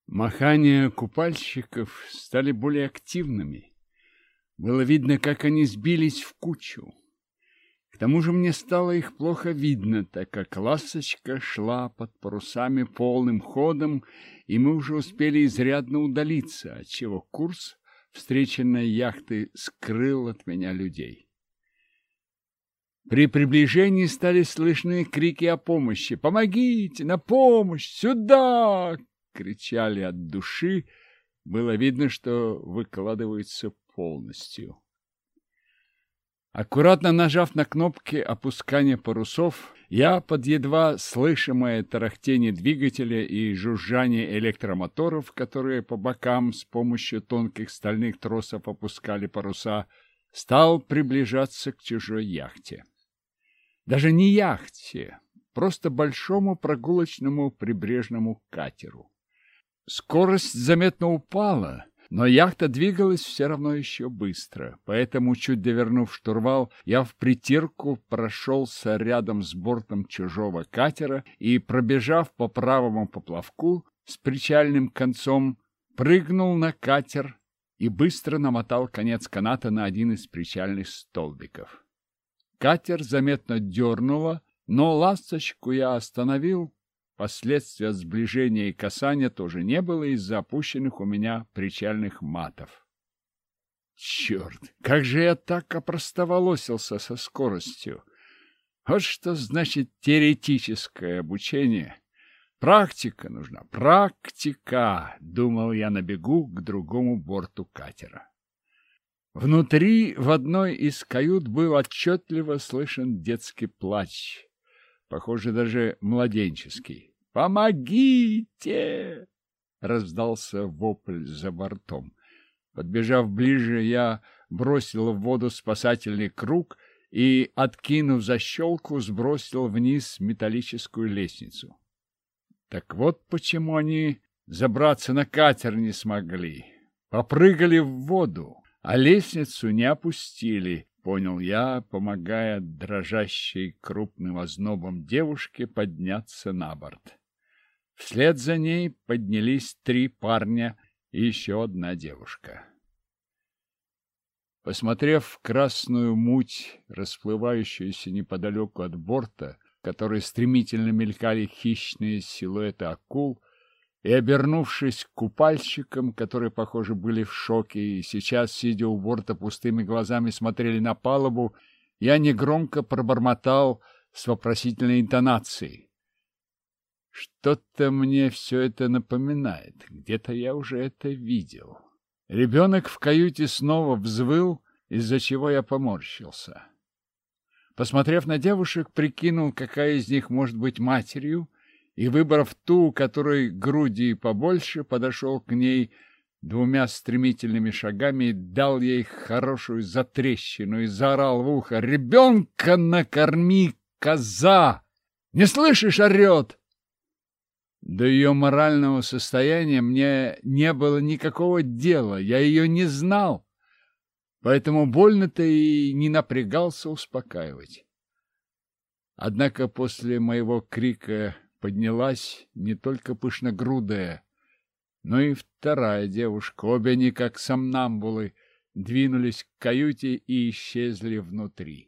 Махания купальщиков стали более активными. Было видно, как они сбились в кучу. К тому же мне стало их плохо видно, так как ласточка шла под парусами полным ходом, и мы уже успели изрядно удалиться, отчего курс встреченной яхты скрыл от меня людей. При приближении стали слышны крики о помощи. «Помогите! На помощь! Сюда!» — кричали от души. Было видно, что выкладываются полностью. Аккуратно нажав на кнопки опускания парусов, я под едва слышимое тарахтение двигателя и жужжание электромоторов, которые по бокам с помощью тонких стальных тросов опускали паруса, стал приближаться к чужой яхте. Даже не яхте, просто большому прогулочному прибрежному катеру. Скорость заметно упала, но яхта двигалась все равно еще быстро, поэтому, чуть довернув штурвал, я впритирку прошелся рядом с бортом чужого катера и, пробежав по правому поплавку с причальным концом, прыгнул на катер и быстро намотал конец каната на один из причальных столбиков. Катер заметно дернуло, но ласточку я остановил. Последствия сближения и касания тоже не было из-за опущенных у меня причальных матов. Черт, как же я так опростоволосился со скоростью! Вот что значит теоретическое обучение. Практика нужна, практика, думал я на бегу к другому борту катера. Внутри в одной из кают был отчетливо слышен детский плач. Похоже, даже младенческий. «Помогите!» — раздался вопль за бортом. Подбежав ближе, я бросил в воду спасательный круг и, откинув защелку, сбросил вниз металлическую лестницу. Так вот почему они забраться на катер не смогли. Попрыгали в воду, а лестницу не опустили, понял я, помогая дрожащей крупным ознобом девушке подняться на борт. Вслед за ней поднялись 3 парня и еще одна девушка. Посмотрев в красную муть, расплывающуюся неподалеку от борта, в которой стремительно мелькали хищные силуэты акул, и, обернувшись к купальщикам, которые, похоже, были в шоке и сейчас, сидя у борта, пустыми глазами смотрели на палубу, я негромко пробормотал с вопросительной интонацией. Что-то мне все это напоминает. Где-то я уже это видел. Ребенок в каюте снова взвыл, из-за чего я поморщился. Посмотрев на девушек, прикинул, какая из них может быть матерью, и, выбрав ту, у которой груди побольше, подошел к ней 2 стремительными шагами и дал ей хорошую затрещину и заорал в ухо: «Ребенка накорми, коза! Не слышишь, орет!» До ее морального состояния мне не было никакого дела, я ее не знал, поэтому больно-то и не напрягался успокаивать. Однако после моего крика поднялась не только пышногрудая, но и вторая девушка. Обе они, как сомнамбулы, двинулись к каюте и исчезли внутри.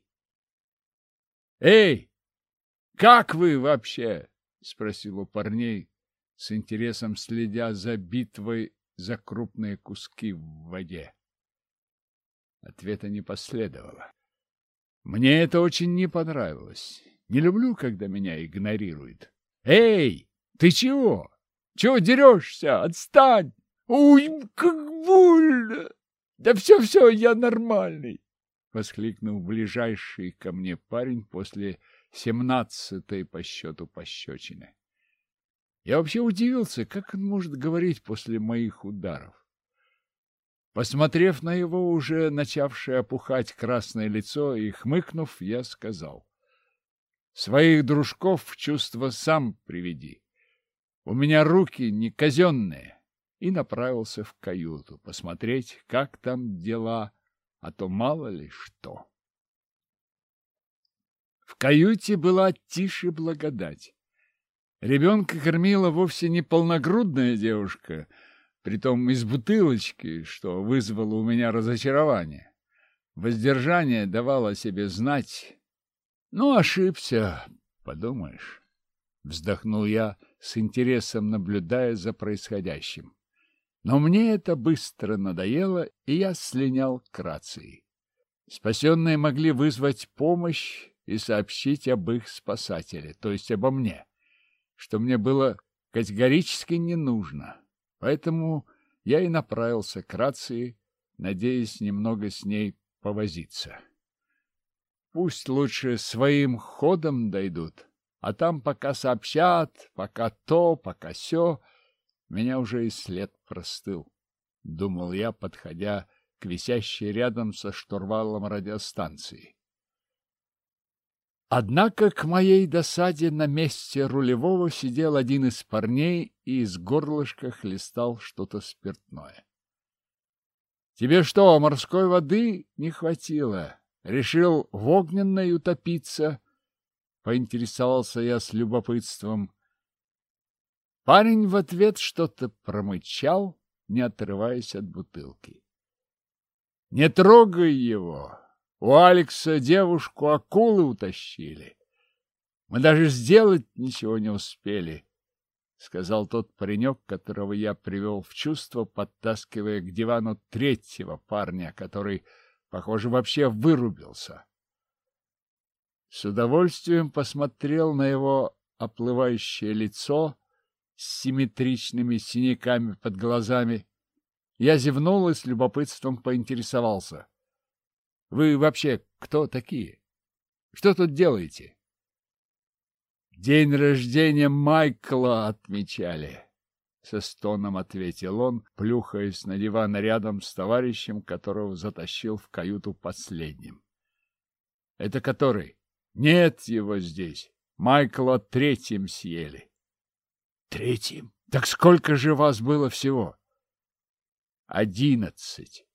«Эй, как вы вообще?» — спросил у парней, с интересом следя за битвой за крупные куски в воде. Ответа не последовало. Мне это очень не понравилось. Не люблю, когда меня игнорируют. «Эй, ты чего? Чего дерешься? Отстань! Ой, как больно! Да все, я нормальный!» — воскликнул ближайший ко мне парень после 17-й по счету пощечины. Я вообще удивился, как он может говорить после моих ударов. Посмотрев на его уже начавшее опухать красное лицо и хмыкнув, я сказал: «Своих дружков в чувство сам приведи. У меня руки не казенные», и направился в каюту посмотреть, как там дела, а то мало ли что. В каюте была тишь и благодать. Ребенка кормила вовсе не полногрудная девушка, притом из бутылочки, что вызвало у меня разочарование. Воздержание давало о себе знать. Ну, ошибся, подумаешь. Вздохнул я, с интересом наблюдая за происходящим. Но мне это быстро надоело, и я слинял к рации. Спасенные могли вызвать помощь и сообщить об их спасателе, то есть обо мне, что мне было категорически не нужно. Поэтому я и направился к рации, надеясь немного с ней повозиться. Пусть лучше своим ходом дойдут, а там пока сообщат, пока то, пока сё, меня уже и след простыл, — думал я, подходя к висящей рядом со штурвалом радиостанции. Однако к моей досаде на месте рулевого сидел один из парней и из горлышка хлестал что-то спиртное. — Тебе что, морской воды не хватило? Решил в огненной утопиться? — поинтересовался я с любопытством. Парень в ответ что-то промычал, не отрываясь от бутылки. — Не трогай его! У Алекса девушку акулы утащили. Мы даже сделать ничего не успели, — сказал тот паренек, которого я привел в чувство, подтаскивая к дивану третьего парня, который, похоже, вообще вырубился. С удовольствием посмотрел на его оплывающее лицо с симметричными синяками под глазами. Я зевнул и с любопытством поинтересовался. — Вы вообще кто такие? Что тут делаете? — День рождения Майкла отмечали, — со стоном ответил он, плюхаясь на диван рядом с товарищем, которого затащил в каюту последним. — Это который? — Нет его здесь. Майкла третьим съели. — Третьим? Так сколько же вас было всего? — 11.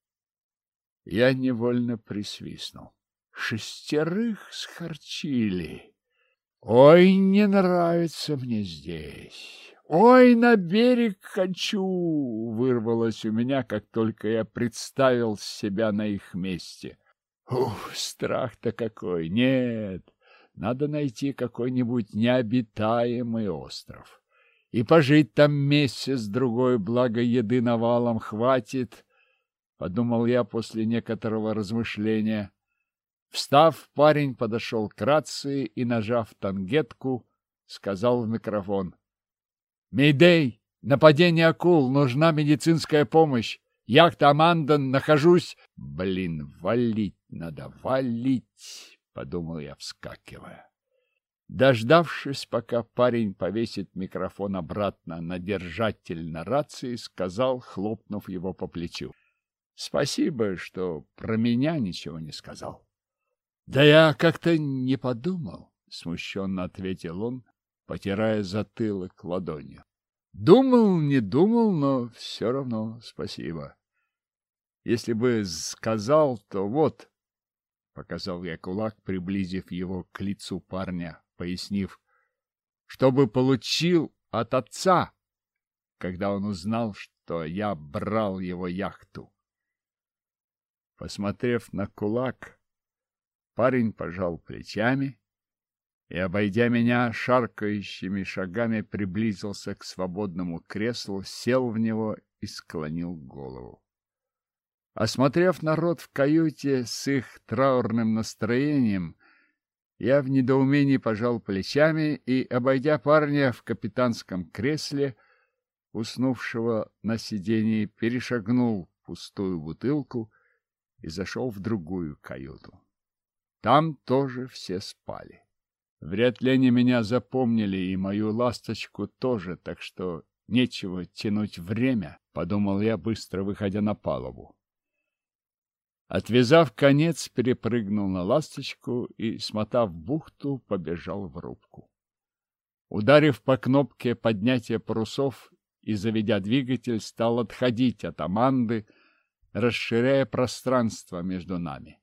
Я невольно присвистнул. 6 схорчили. Ой, не нравится мне здесь. Ой, на берег хочу, вырвалось у меня, как только я представил себя на их месте. Ух, страх-то какой! Нет, надо найти какой-нибудь необитаемый остров. И пожить там месяц-другой, благо еды навалом хватит, — подумал я после некоторого размышления. Встав, парень подошел к рации и, нажав тангетку, сказал в микрофон: — Мейдэй! Нападение акул! Нужна медицинская помощь! Яхта Амандон, нахожусь... — Блин, валить надо, валить! — подумал я, вскакивая. Дождавшись, пока парень повесит микрофон обратно на держатель на рации, сказал, хлопнув его по плечу: — Спасибо, что про меня ничего не сказал. — Да я как-то не подумал, — смущенно ответил он, потирая затылок ладонью. — Думал, не думал, но все равно спасибо. Если бы сказал, то вот, — показал я кулак, приблизив его к лицу парня, пояснив, — чтобы получил от отца, когда он узнал, что я брал его яхту. Посмотрев на кулак, парень пожал плечами и, обойдя меня, шаркающими шагами приблизился к свободному креслу, сел в него и склонил голову. Осмотрев народ в каюте с их траурным настроением, я в недоумении пожал плечами и, обойдя парня в капитанском кресле, уснувшего на сиденье, перешагнул пустую бутылку и зашел в другую каюту. Там тоже все спали. Вряд ли они меня запомнили, и мою ласточку тоже, так что нечего тянуть время, — подумал я, быстро выходя на палубу. Отвязав конец, перепрыгнул на ласточку и, смотав бухту, побежал в рубку. Ударив по кнопке поднятия парусов и заведя двигатель, стал отходить от Аманды, расширяя пространство между нами.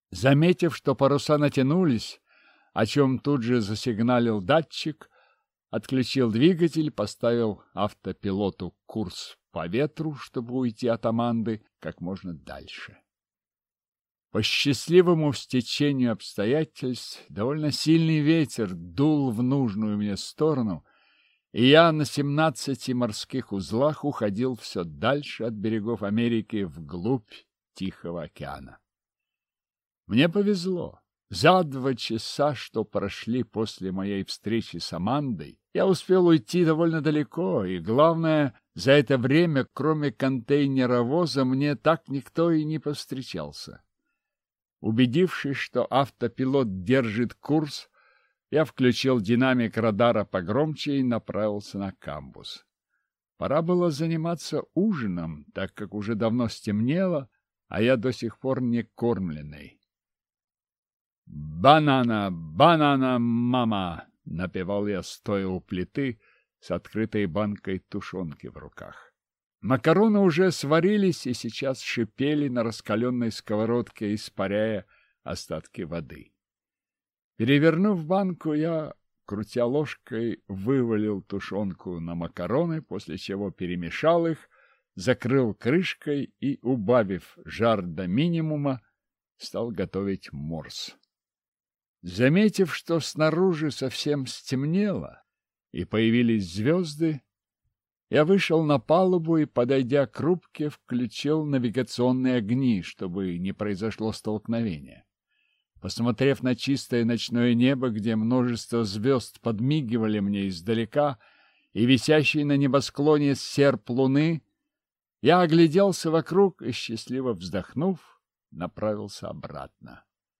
Заметив, что паруса натянулись, о чем тут же засигналил датчик, отключил двигатель, поставил автопилоту курс по ветру, чтобы уйти от Аманды как можно дальше. По счастливому стечению обстоятельств довольно сильный ветер дул в нужную мне сторону, и я на 17 морских узлах уходил все дальше от берегов Америки вглубь Тихого океана. Мне повезло. За 2 часа, что прошли после моей встречи с Амандой, я успел уйти довольно далеко, и, главное, за это время, кроме контейнеровоза, мне так никто и не повстречался. Убедившись, что автопилот держит курс, я включил динамик радара погромче и направился на камбуз. Пора было заниматься ужином, так как уже давно стемнело, а я до сих пор не кормленный. «Банана, банана, мама!» — напевал я, стоя у плиты с открытой банкой тушенки в руках. Макароны уже сварились и сейчас шипели на раскаленной сковородке, испаряя остатки воды. Перевернув банку, я, крутя ложкой, вывалил тушенку на макароны, после чего перемешал их, закрыл крышкой и, убавив жар до минимума, стал готовить морс. Заметив, что снаружи совсем стемнело и появились звезды, я вышел на палубу и, подойдя к рубке, включил навигационные огни, чтобы не произошло столкновения. Посмотрев на чистое ночное небо, где множество звезд подмигивали мне издалека, и висящий на небосклоне серп луны, я огляделся вокруг и, счастливо вздохнув, направился обратно.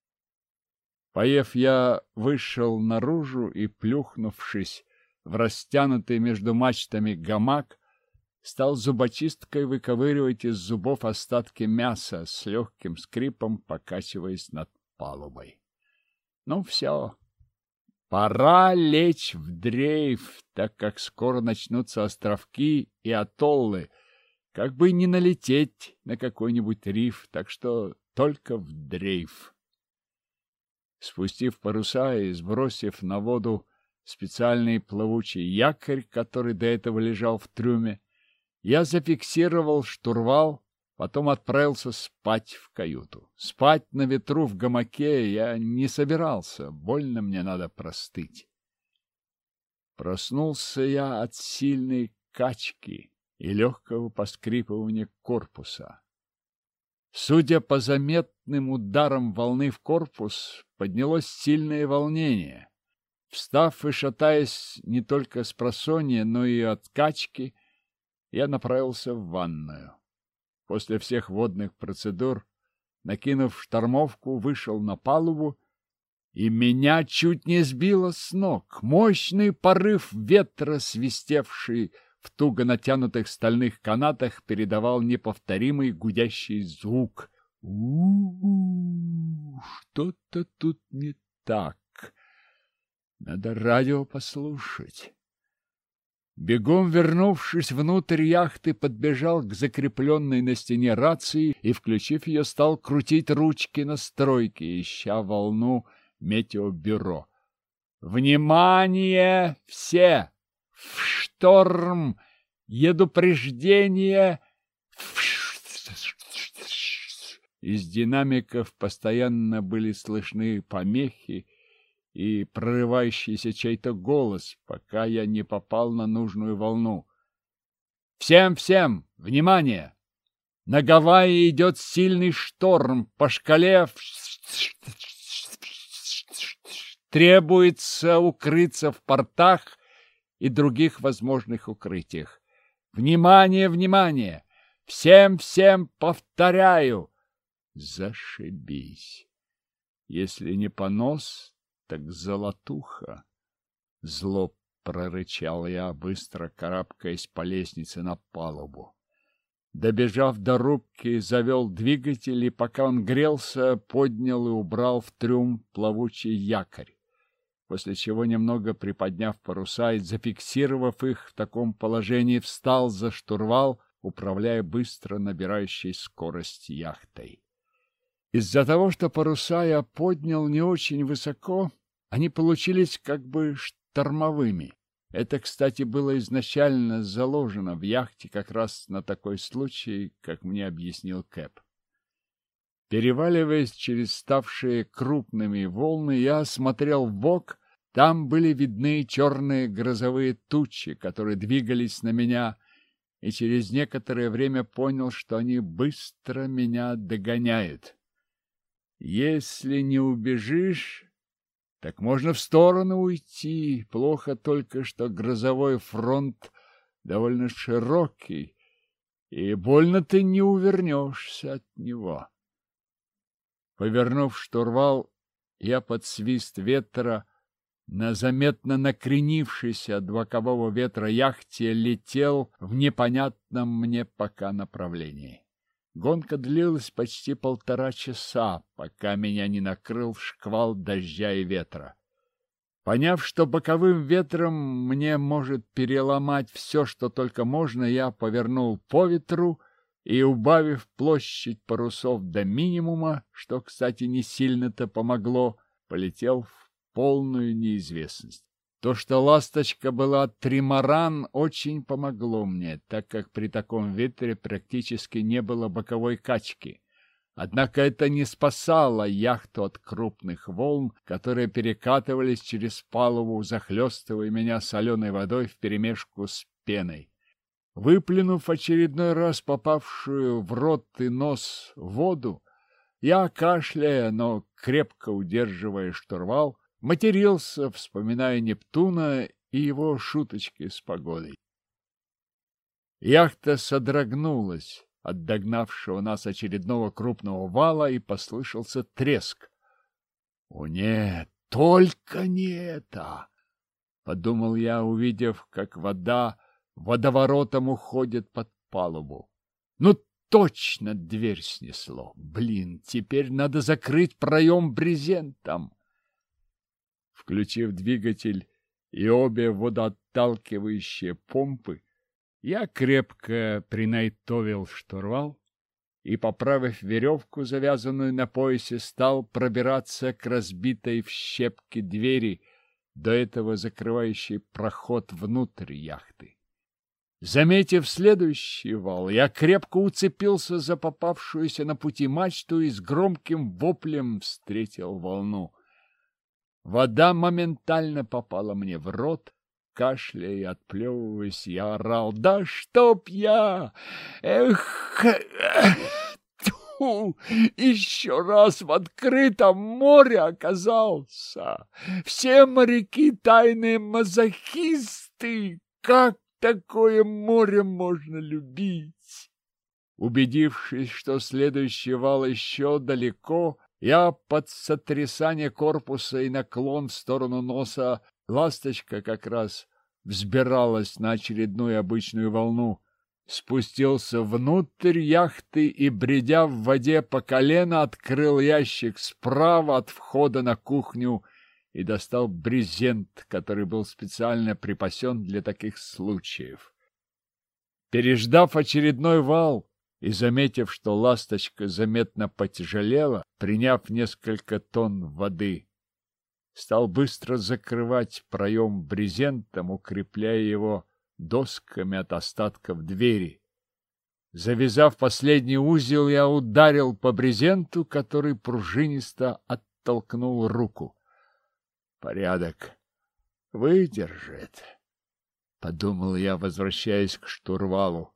Поев, я вышел наружу и, плюхнувшись в растянутый между мачтами гамак, стал зубочисткой выковыривать из зубов остатки мяса, с легким скрипом покачиваясь над палубой. Ну все, пора лечь в дрейф, так как скоро начнутся островки и атоллы, как бы не налететь на какой-нибудь риф, так что только в дрейф. Спустив паруса и сбросив на воду специальный плавучий якорь, который до этого лежал в трюме, я зафиксировал штурвал, потом отправился спать в каюту. Спать на ветру в гамаке я не собирался, больно мне надо простыть. Проснулся я от сильной качки и легкого поскрипывания корпуса. Судя по заметным ударам волны в корпус, поднялось сильное волнение. Встав и шатаясь не только с просонья, но и от качки, я направился в ванную. После всех водных процедур, накинув штормовку, вышел на палубу, и меня чуть не сбило с ног. Мощный порыв ветра, свистевший в туго натянутых стальных канатах, передавал неповторимый гудящий звук. У-у-у, что-то тут не так. Надо радио послушать. Бегом вернувшись внутрь яхты, подбежал к закрепленной на стене рации и, включив ее, стал крутить ручки настройки, ища волну метеобюро. «Внимание все! В шторм! Едупреждение!» Из динамиков постоянно были слышны помехи и прорывающийся чей-то голос, пока я не попал на нужную волну. «Всем, внимание! На Гавайи идет сильный шторм, по шкале требуется укрыться в портах и других возможных укрытиях. Внимание, внимание! Всем, повторяю!» Зашибись! Если не понос, так золотуха. Зло прорычал я, быстро карабкаясь по лестнице на палубу. Добежав до рубки, завел двигатель, и пока он грелся, поднял и убрал в трюм плавучий якорь, после чего, немного приподняв паруса и зафиксировав их в таком положении, встал за штурвал, управляя быстро набирающей скорость яхтой. Из-за того, что паруса я поднял не очень высоко, они получились как бы штормовыми. Это, кстати, было изначально заложено в яхте как раз на такой случай, как мне объяснил Кэп. Переваливаясь через ставшие крупными волны, я смотрел вбок. Там были видны черные грозовые тучи, которые двигались на меня, и через некоторое время понял, что они быстро меня догоняют. Если не убежишь, так можно в сторону уйти. Плохо только, что грозовой фронт довольно широкий, и больно ты не увернешься от него. Повернув штурвал, я под свист ветра на заметно накренившейся от бокового ветра яхте летел в непонятном мне пока направлении. Гонка длилась почти 1,5 часа, пока меня не накрыл шквал дождя и ветра. Поняв, что боковым ветром мне может переломать все, что только можно, я повернул по ветру и, убавив площадь парусов до минимума, что, кстати, не сильно-то помогло, полетел в полную неизвестность. То, что «Ласточка» была тримаран, очень помогло мне, так как при таком ветре практически не было боковой качки. Однако это не спасало яхту от крупных волн, которые перекатывались через палубу, захлестывая меня соленой водой вперемешку с пеной. Выплюнув очередной раз попавшую в рот и нос воду, я, кашляя, но крепко удерживая штурвал, матерился, вспоминая Нептуна и его шуточки с погодой. Яхта содрогнулась от догнавшего нас очередного крупного вала, и послышался треск. «О нет, только не это!» — подумал я, увидев, как вода водоворотом уходит под палубу. «Ну, точно дверь снесло! Блин, теперь надо закрыть проем брезентом!» Включив двигатель и обе водоотталкивающие помпы, я крепко принайтовил штурвал и, поправив веревку, завязанную на поясе, стал пробираться к разбитой в щепки двери, до этого закрывающей проход внутрь яхты. Заметив следующий вал, я крепко уцепился за попавшуюся на пути мачту и с громким воплем встретил волну. Вода моментально попала мне в рот. Кашляя и отплевываясь, я орал: «Да чтоб я! Эх! Тьфу! Еще раз в открытом море оказался! Все моряки тайные мазохисты! Как такое море можно любить?» Убедившись, что следующий вал еще далеко, я под сотрясание корпуса и наклон в сторону носа, «Ласточка» как раз взбиралась на очередную обычную волну, спустился внутрь яхты и, бредя в воде по колено, открыл ящик справа от входа на кухню и достал брезент, который был специально припасен для таких случаев. Переждав очередной вал и заметив, что «Ласточка» заметно потяжелела, приняв несколько тонн воды, стал быстро закрывать проем брезентом, укрепляя его досками от остатков двери. Завязав последний узел, я ударил по брезенту, который пружинисто оттолкнул руку. «Порядок. Выдержит», — подумал я, возвращаясь к штурвалу.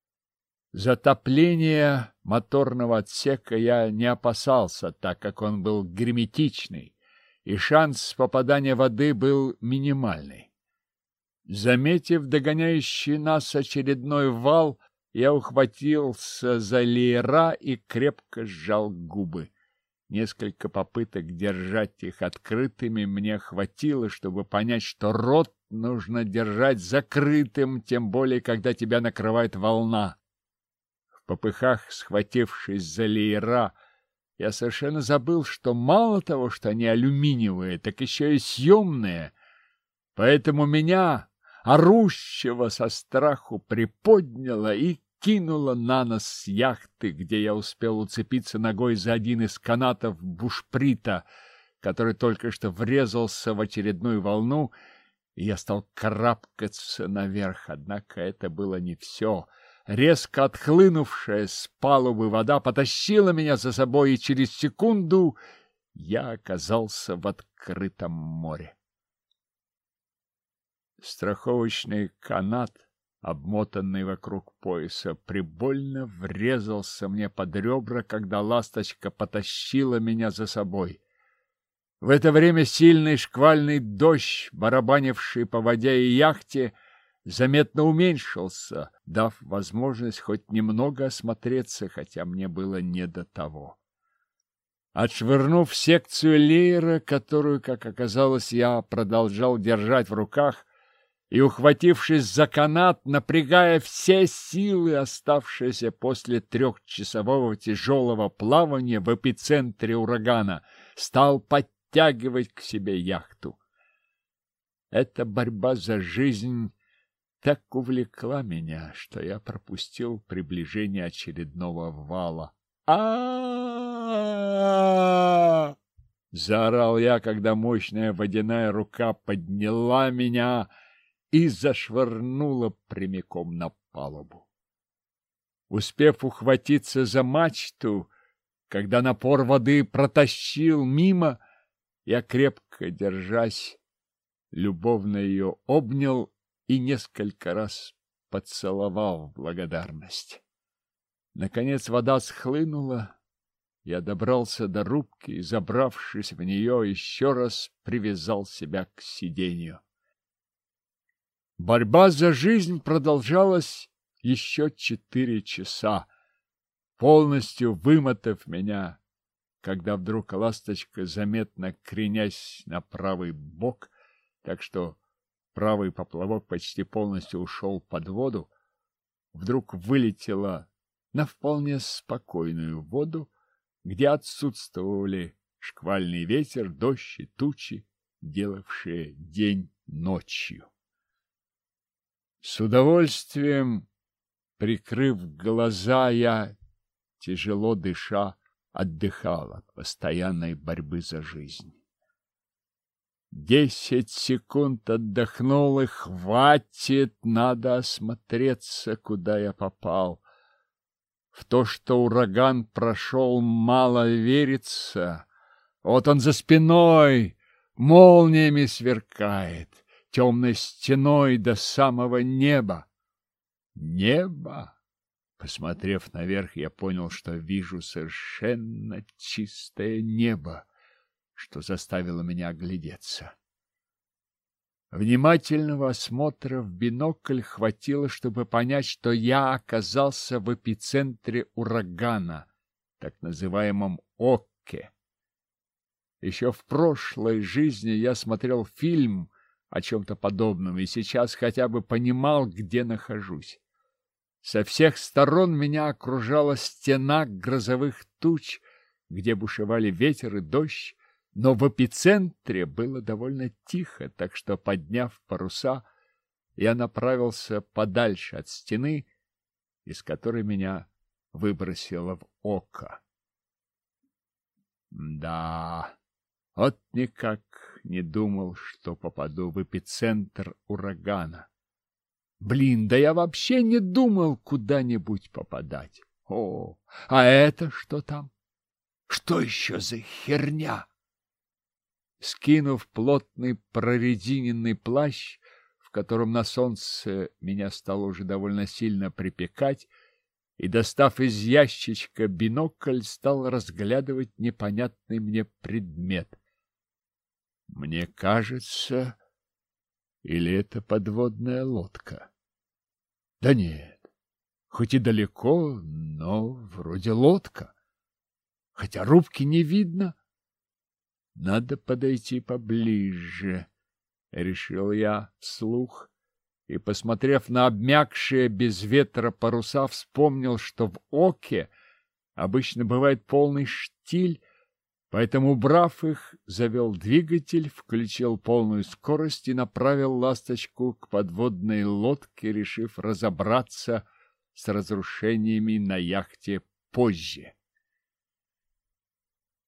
Затопления моторного отсека я не опасался, так как он был герметичный, и шанс попадания воды был минимальный. Заметив догоняющий нас очередной вал, я ухватился за леера и крепко сжал губы. Несколько попыток держать их открытыми мне хватило, чтобы понять, что рот нужно держать закрытым, тем более, когда тебя накрывает волна. В попыхах, схватившись за леера, я совершенно забыл, что мало того, что они алюминиевые, так еще и съемные. Поэтому меня, орущего со страху, приподняло и кинуло на нос с яхты, где я успел уцепиться ногой за один из канатов бушприта, который только что врезался в очередную волну, и я стал карабкаться наверх, однако это было не все. Резко отхлынувшая с палубы вода потащила меня за собой, и через секунду я оказался в открытом море. Страховочный канат, обмотанный вокруг пояса, прибольно врезался мне под ребра, когда ласточка потащила меня за собой. В это время сильный шквальный дождь, барабанивший по воде и яхте, заметно уменьшился, дав возможность хоть немного осмотреться, хотя мне было не до того. Отшвырнув секцию леера, которую, как оказалось, я продолжал держать в руках, и, ухватившись за канат, напрягая все силы, оставшиеся после трехчасового тяжелого плавания в эпицентре урагана, стал подтягивать к себе яхту. Эта борьба за жизнь так увлекла меня, что я пропустил приближение очередного вала. А-а-а! Заорал я, когда мощная водяная рука подняла меня и зашвырнула прямиком на палубу. Успев ухватиться за мачту, когда напор воды протащил мимо, я, крепко держась, любовно ее обнял и несколько раз поцеловал в благодарность. Наконец вода схлынула, я добрался до рубки и, забравшись в нее, еще раз привязал себя к сиденью. Борьба за жизнь продолжалась еще 4 часа, полностью вымотав меня, когда вдруг ласточка, заметно кренясь на правый бок, так что правый поплавок почти полностью ушел под воду, вдруг вылетела на вполне спокойную воду, где отсутствовали шквальный ветер, дождь и тучи, делавшие день ночью. С удовольствием, прикрыв глаза, я, тяжело дыша, отдыхал от постоянной борьбы за жизнь. 10 секунд отдохнул, и хватит, надо осмотреться, куда я попал. В то, что ураган прошел, мало верится. Вот он за спиной, молниями сверкает, темной стеной до самого неба. Небо! Посмотрев наверх, я понял, что вижу совершенно чистое небо, что заставило меня оглядеться. Внимательного осмотра в бинокль хватило, чтобы понять, что я оказался в эпицентре урагана, так называемом Оке. Еще в прошлой жизни я смотрел фильм о чем-то подобном и сейчас хотя бы понимал, где нахожусь. Со всех сторон меня окружала стена грозовых туч, где бушевали ветер и дождь, но в эпицентре было довольно тихо, так что, подняв паруса, я направился подальше от стены, из которой меня выбросило в око. Да, вот никак не думал, что попаду в эпицентр урагана. Блин, да я вообще не думал куда-нибудь попадать. О, а это что там? Что еще за херня? Скинув плотный прорезиненный плащ, в котором на солнце меня стало уже довольно сильно припекать, и, достав из ящичка бинокль, стал разглядывать непонятный мне предмет. Мне кажется, или это подводная лодка? Да нет, хоть и далеко, но вроде лодка. Хотя рубки не видно. Надо подойти поближе, — решил я вслух, и, посмотрев на обмякшие без ветра паруса, вспомнил, что в оке обычно бывает полный штиль, поэтому, убрав их, завел двигатель, включил полную скорость и направил ласточку к подводной лодке, решив разобраться с разрушениями на яхте позже.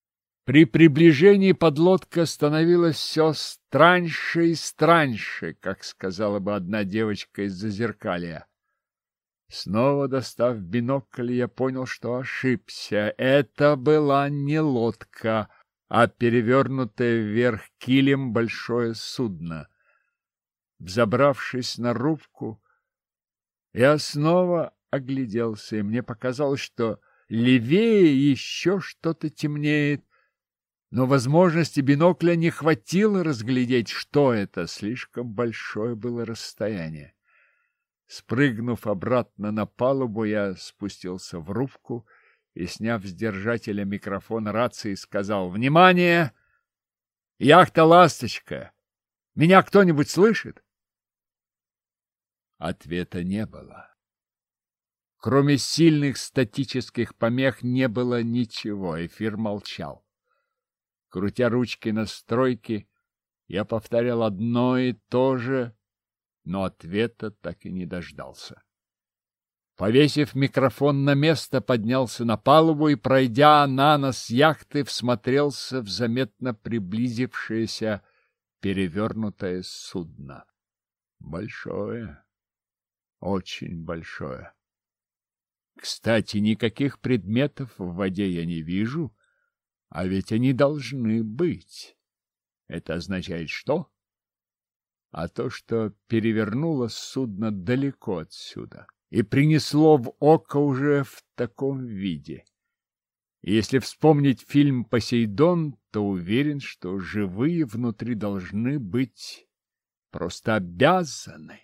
При приближении подлодка становилась все страньше и страньше, как сказала бы одна девочка из Зазеркалья. Снова достав бинокль, я понял, что ошибся. Это была не лодка, а перевернутое вверх килем большое судно. Взобравшись на рубку, я снова огляделся, и мне показалось, что левее еще что-то темнеет, но возможности бинокля не хватило разглядеть, что это, слишком большое было расстояние. Спрыгнув обратно на палубу, я спустился в рубку и, сняв с держателя микрофон рации, сказал: «Внимание! Яхта «Ласточка». Меня кто-нибудь слышит?» Ответа не было. Кроме сильных статических помех не было ничего, эфир молчал. Крутя ручки настройки, я повторял одно и то же, но ответа так и не дождался. Повесив микрофон на место, поднялся на палубу и, пройдя на нос яхты, всмотрелся в заметно приблизившееся перевернутое судно. Большое, очень большое. Кстати, никаких предметов в воде я не вижу, а ведь они должны быть. Это означает что? А то, что перевернуло судно далеко отсюда и принесло в око уже в таком виде. И если вспомнить фильм «Посейдон», то уверен, что живые внутри должны быть, просто обязаны.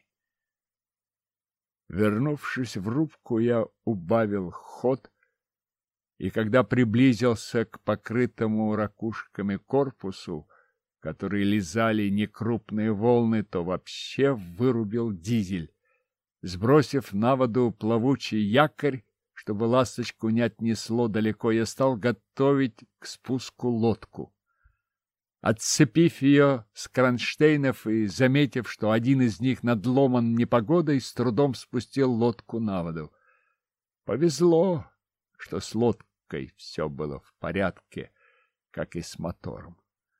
Вернувшись в рубку, я убавил ход, и когда приблизился к покрытому ракушками корпусу, который лизали некрупные волны, то вообще вырубил дизель. Сбросив на воду плавучий якорь, чтобы ласточку не отнесло далеко, я стал готовить к спуску лодку. Отцепив ее с кронштейнов и заметив, что один из них надломан непогодой, с трудом спустил лодку на воду. Повезло, что с лодкой все было в порядке, как и с мотором.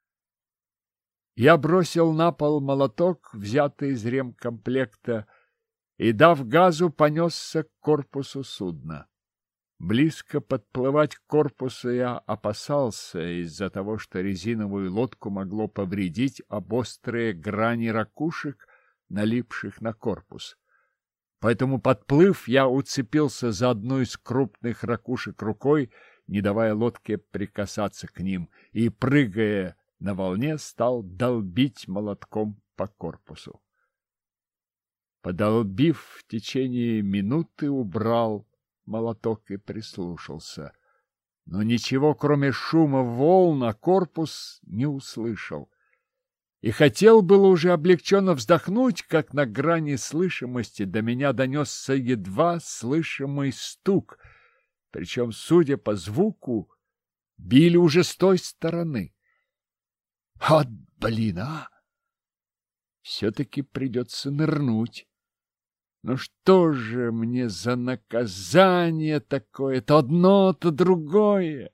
Я бросил на пол молоток, взятый из ремкомплекта, и, дав газу, понесся к корпусу судна. Близко подплывать к корпусу я опасался из-за того, что резиновую лодку могло повредить об острые грани ракушек, налипших на корпус. Поэтому, подплыв, я уцепился за одну из крупных ракушек рукой, не давая лодке прикасаться к ним, и, прыгая на волне, стал долбить молотком по корпусу. Подолбив в течение минуты, убрал молоток и прислушался. Но ничего, кроме шума волн, а корпус не услышал. И хотел было уже облегченно вздохнуть, как на грани слышимости до меня донесся едва слышимый стук, причем, судя по звуку, били уже с той стороны. Вот блин, а! Все-таки придется нырнуть. Ну что же мне за наказание такое? То одно, то другое.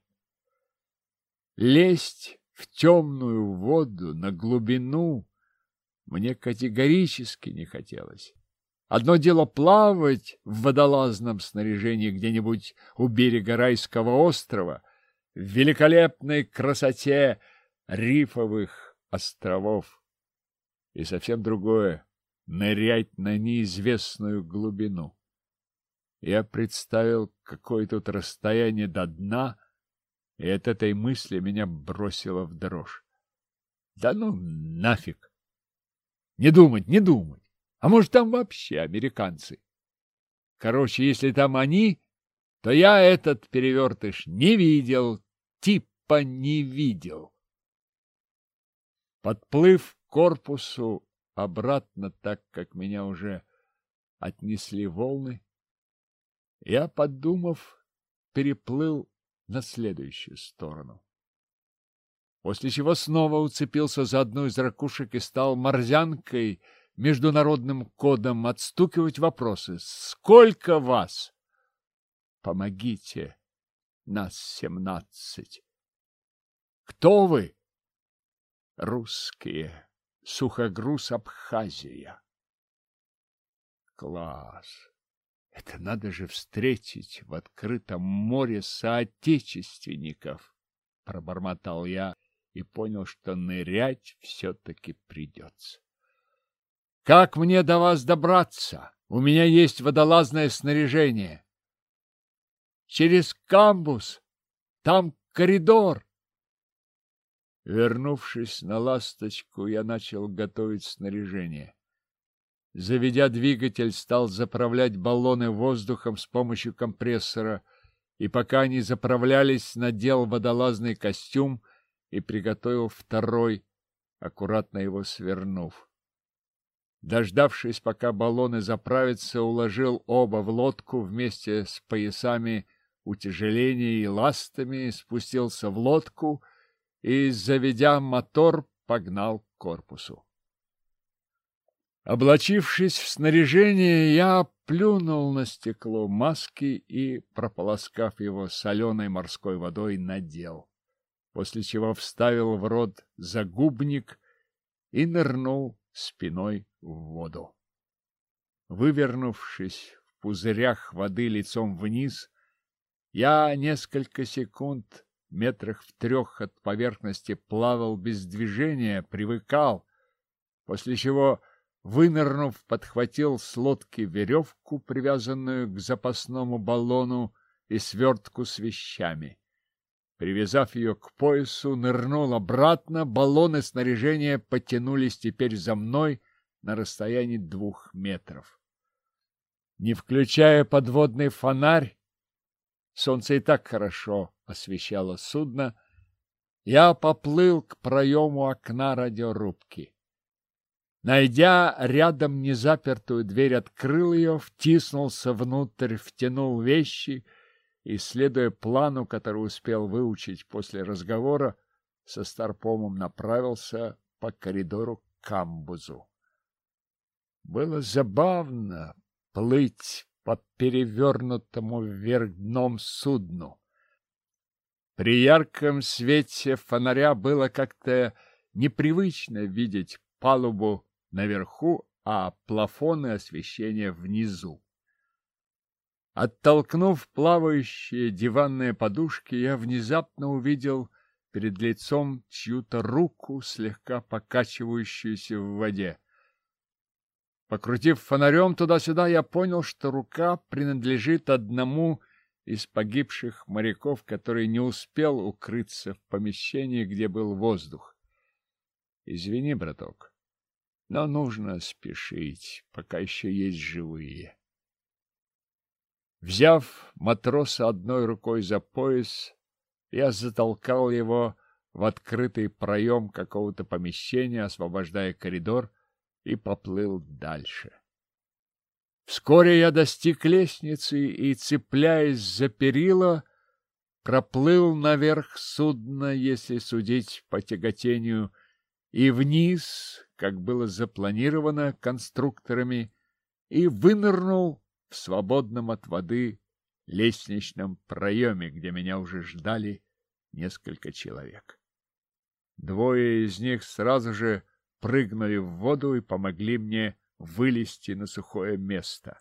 Лезть в темную воду на глубину мне категорически не хотелось. Одно дело плавать в водолазном снаряжении где-нибудь у берега райского острова, в великолепной красоте рифовых островов, и совсем другое — нырять на неизвестную глубину. Я представил, какое тут расстояние до дна, и от этой мысли меня бросило в дрожь. Да ну нафиг! Не думать, не думать! А может, там вообще американцы? Короче, если там они, то я этот перевертыш не видел, типа не видел. Подплыв к корпусу обратно, так как меня уже отнесли волны, я, подумав, переплыл на следующую сторону. После чего снова уцепился за одну из ракушек и стал морзянкой, международным кодом отстукивать вопросы. «Сколько вас?» «Помогите, нас 17». Кто вы? Русские. Сухогруз Абхазия. Класс. Это надо же встретить в открытом море соотечественников, пробормотал я и понял, что нырять все-таки придется. Как мне до вас добраться? У меня есть водолазное снаряжение. Через камбуз. Там коридор. Вернувшись на «Ласточку», я начал готовить снаряжение. Заведя двигатель, стал заправлять баллоны воздухом с помощью компрессора, и пока они заправлялись, надел водолазный костюм и приготовил второй, аккуратно его свернув. Дождавшись, пока баллоны заправятся, уложил оба в лодку вместе с поясами утяжеления и ластами, спустился в лодку и, заведя мотор, погнал к корпусу. Облачившись в снаряжение, я плюнул на стекло маски и, прополоскав его соленой морской водой, надел, после чего вставил в рот загубник и нырнул спиной в воду. Вывернувшись в пузырях воды лицом вниз, я несколько секунд, метрах в 3 от поверхности, плавал без движения, привыкал, после чего, вынырнув, подхватил с лодки веревку, привязанную к запасному баллону, и свертку с вещами. Привязав ее к поясу, нырнул обратно, баллоны снаряжения потянулись теперь за мной на расстоянии 2 метров. Не включая подводный фонарь, солнце и так хорошо освещало судно, я поплыл к проему окна радиорубки. Найдя рядом незапертую дверь, открыл ее, втиснулся внутрь, втянул вещи и, следуя плану, который успел выучить после разговора, со старпомом направился по коридору к камбузу. Было забавно плыть по перевернутому вверх дном судну. При ярком свете фонаря было как-то непривычно видеть палубу наверху, а плафоны освещения внизу. Оттолкнув плавающие диванные подушки, я внезапно увидел перед лицом чью-то руку, слегка покачивающуюся в воде. Покрутив фонарем туда-сюда, я понял, что рука принадлежит одному из погибших моряков, который не успел укрыться в помещении, где был воздух. Извини, браток, но нужно спешить, пока еще есть живые. Взяв матроса одной рукой за пояс, я затолкал его в открытый проем какого-то помещения, освобождая коридор, и поплыл дальше. Вскоре я достиг лестницы и, цепляясь за перила, проплыл наверх судна, если судить по тяготению, и вниз, как было запланировано конструкторами, и вынырнул в свободном от воды лестничном проеме, где меня уже ждали несколько человек. 2 из них сразу же прыгнули в воду и помогли мне вылезти на сухое место.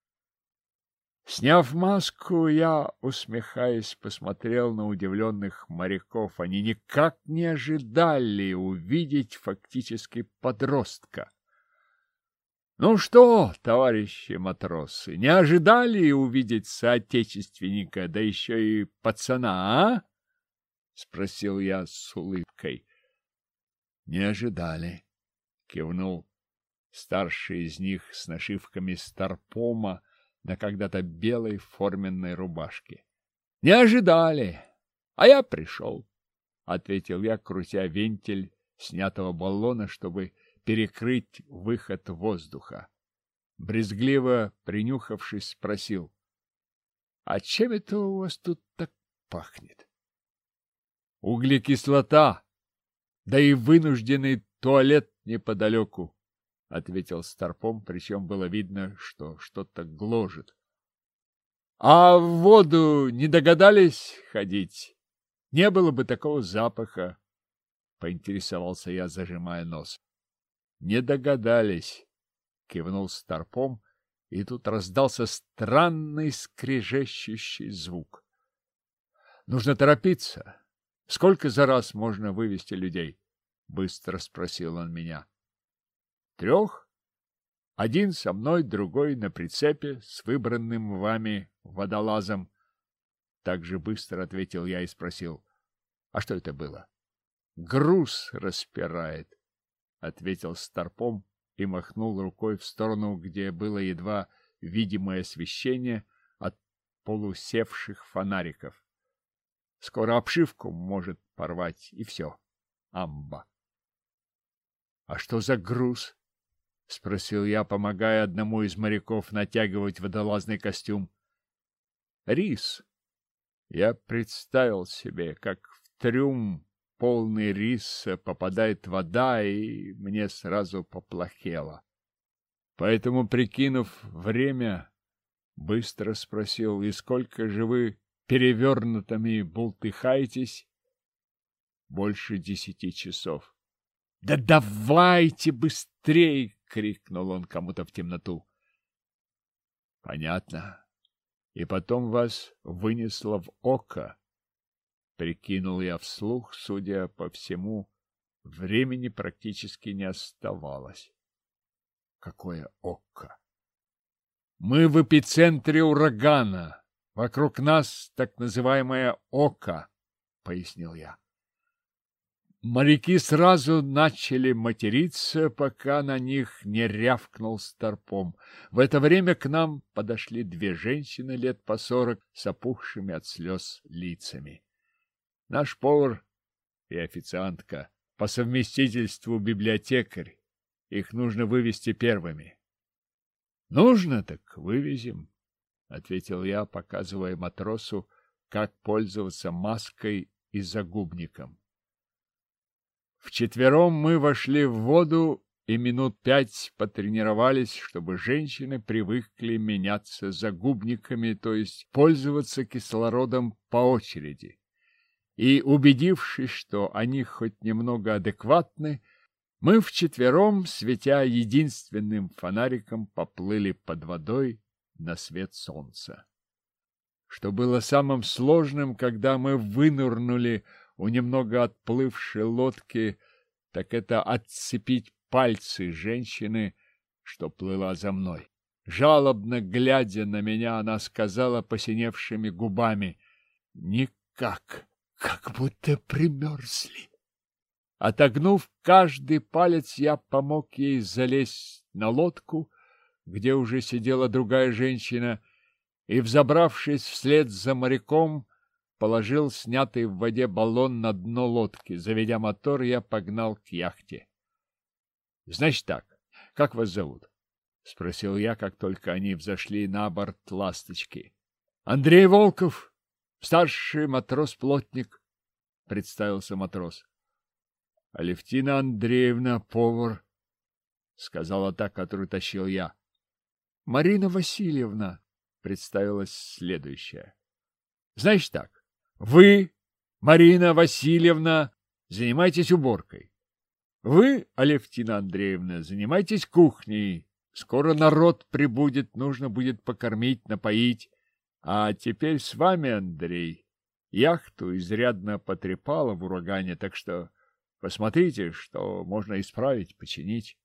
Сняв маску, я, усмехаясь, посмотрел на удивленных моряков. Они никак не ожидали увидеть фактически подростка. — Ну что, товарищи матросы, не ожидали увидеть соотечественника, да еще и пацана, а? — спросил я с улыбкой. — Не ожидали, — кивнул старший из них с нашивками старпома на когда-то белой форменной рубашке. — Не ожидали, а я пришел, — ответил я, крутя вентиль снятого баллона, чтобы перекрыть выход воздуха. Брезгливо принюхавшись, спросил: — А чем это у вас тут так пахнет? — Углекислота, да и вынужденный туалет неподалеку, — ответил старпом, причем было видно, что что-то гложет. — А в воду не догадались ходить? Не было бы такого запаха, — поинтересовался я, зажимая нос. — Не догадались, — кивнул Старпом, и тут раздался странный скрежещущий звук. — Нужно торопиться. Сколько за раз можно вывести людей? — быстро спросил он меня. — 3. Один со мной, другой на прицепе с выбранным вами водолазом. Так же быстро ответил я и спросил: а что это было? Груз распирает, ответил Старпом и махнул рукой в сторону, где было едва видимое освещение от полусевших фонариков. Скоро обшивку может порвать, и все. Амба. — А что за груз? — спросил я, помогая одному из моряков натягивать водолазный костюм. — Рис. Я представил себе, как в трюм полный риса попадает вода, и мне сразу поплохело. Поэтому, прикинув время, быстро спросил: и сколько же вы перевернутыми бултыхаетесь? Больше 10 часов. — Да давайте быстрей! — крикнул он кому-то в темноту. — Понятно. И потом вас вынесло в око. Прикинул я вслух, судя по всему, времени практически не оставалось. Какое око? Мы в эпицентре урагана. Вокруг нас так называемое око, пояснил я. Моряки сразу начали материться, пока на них не рявкнул Старпом. В это время к нам подошли 2 женщины лет по 40 с опухшими от слез лицами. Наш повар и официантка, по совместительству библиотекарь. Их нужно вывести первыми. — Нужно, так вывезем, — ответил я, показывая матросу, как пользоваться маской и загубником. Вчетвером мы вошли в воду и минут 5 потренировались, чтобы женщины привыкли меняться загубниками, то есть пользоваться кислородом по очереди. И, убедившись, что они хоть немного адекватны, мы вчетвером, светя единственным фонариком, поплыли под водой на свет солнца. Что было самым сложным, когда мы вынырнули у немного отплывшей лодки, так это отцепить пальцы женщины, что плыла за мной. Жалобно глядя на меня, она сказала посиневшими губами: «Никак, как будто примерзли». Отогнув каждый палец, я помог ей залезть на лодку, где уже сидела другая женщина, и, взобравшись вслед за моряком, положил снятый в воде баллон на дно лодки. Заведя мотор, я погнал к яхте. — Значит так, как вас зовут? — спросил я, как только они взошли на борт «Ласточки». — Андрей Волков, старший матрос-плотник, — представился матрос. — Алевтина Андреевна, повар, — сказала та, которую тащил я. — Марина Васильевна, — представилась следующая. — Значит так. Вы, Марина Васильевна, занимайтесь уборкой. Вы, Алевтина Андреевна, занимайтесь кухней. Скоро народ прибудет, нужно будет покормить, напоить. А теперь с вами, Андрей. Яхту изрядно потрепало в урагане, так что посмотрите, что можно исправить, починить.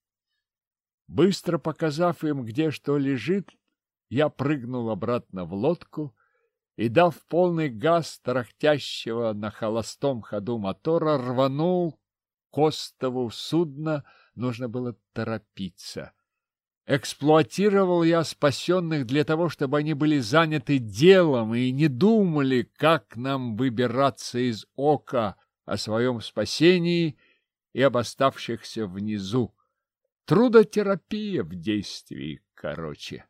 Быстро показав им, где что лежит, я прыгнул обратно в лодку и, дав полный газ тарахтящего на холостом ходу мотора, рванул к острову судна. Нужно было торопиться. Эксплуатировал я спасенных для того, чтобы они были заняты делом и не думали, как нам выбираться из ока, о своем спасении и об оставшихся внизу. Трудотерапия в действии, короче.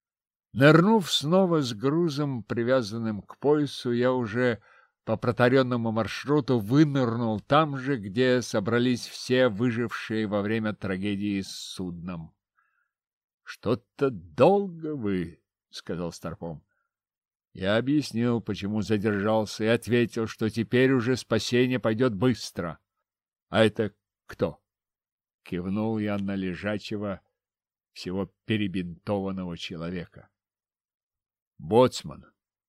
Нырнув снова с грузом, привязанным к поясу, я уже по протаренному маршруту вынырнул там же, где собрались все выжившие во время трагедии с судном. — Что-то долго вы, — сказал Старпом. Я объяснил, почему задержался, и ответил, что теперь уже спасение пойдет быстро. — А это кто? — кивнул я на лежачего, всего перебинтованного человека. — Боцман.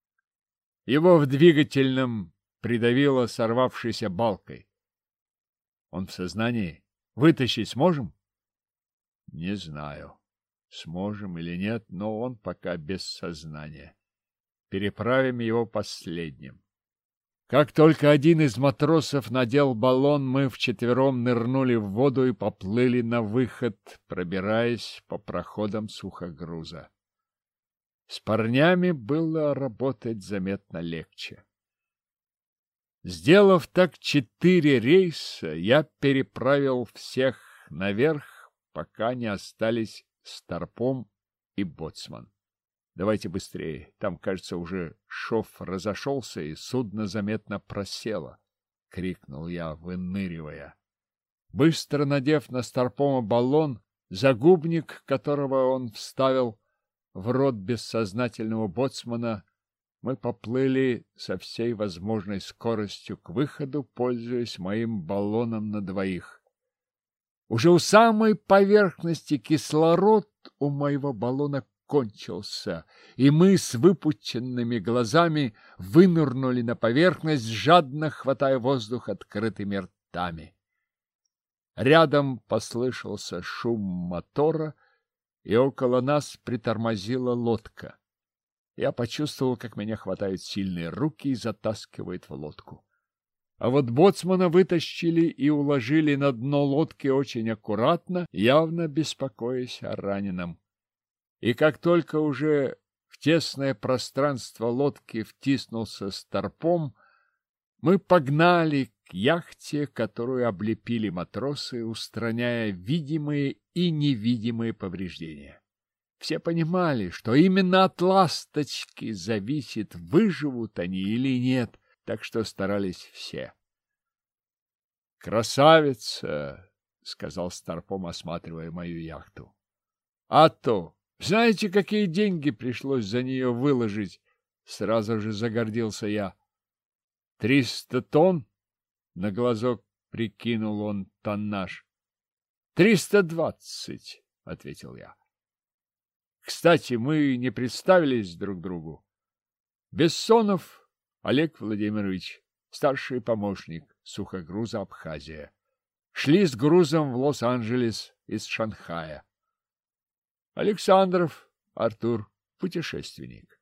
Его в двигательном придавило сорвавшейся балкой. — Он в сознании? Вытащить сможем? — Не знаю, сможем или нет, но он пока без сознания. Переправим его последним. Как только один из матросов надел баллон, мы вчетвером нырнули в воду и поплыли на выход, пробираясь по проходам сухогруза. С парнями было работать заметно легче. Сделав так 4 рейса, я переправил всех наверх, пока не остались Старпом и боцман. Давайте быстрее. Там, кажется, уже шов разошелся, и судно заметно просело, — крикнул я, выныривая. Быстро надев на Старпома баллон, загубник, которого он вставил в рот бессознательного боцмана, мы поплыли со всей возможной скоростью к выходу, пользуясь моим баллоном на 2. Уже у самой поверхности кислород у моего баллона кончился, и мы с выпученными глазами вынырнули на поверхность, жадно хватая воздух открытыми ртами. Рядом послышался шум мотора, и около нас притормозила лодка. Я почувствовал, как меня хватают сильные руки и затаскивают в лодку. А вот боцмана вытащили и уложили на дно лодки очень аккуратно, явно беспокоясь о раненом. И как только уже в тесное пространство лодки втиснулся Старпом, мы погнали к яхте, которую облепили матросы, устраняя видимые и невидимые повреждения. Все понимали, что именно от ласточки зависит, выживут они или нет, так что старались все. «Красавица!» — сказал Старпом, осматривая мою яхту. «А то! Знаете, какие деньги пришлось за нее выложить?» Сразу же загордился я. 300 тонн? На глазок прикинул он тоннаж. 320, ответил я. Кстати, мы не представились друг другу. Бессонов Олег Владимирович, старший помощник сухогруза «Абхазия». Шли с грузом в Лос-Анджелес из Шанхая. Александров Артур, путешественник.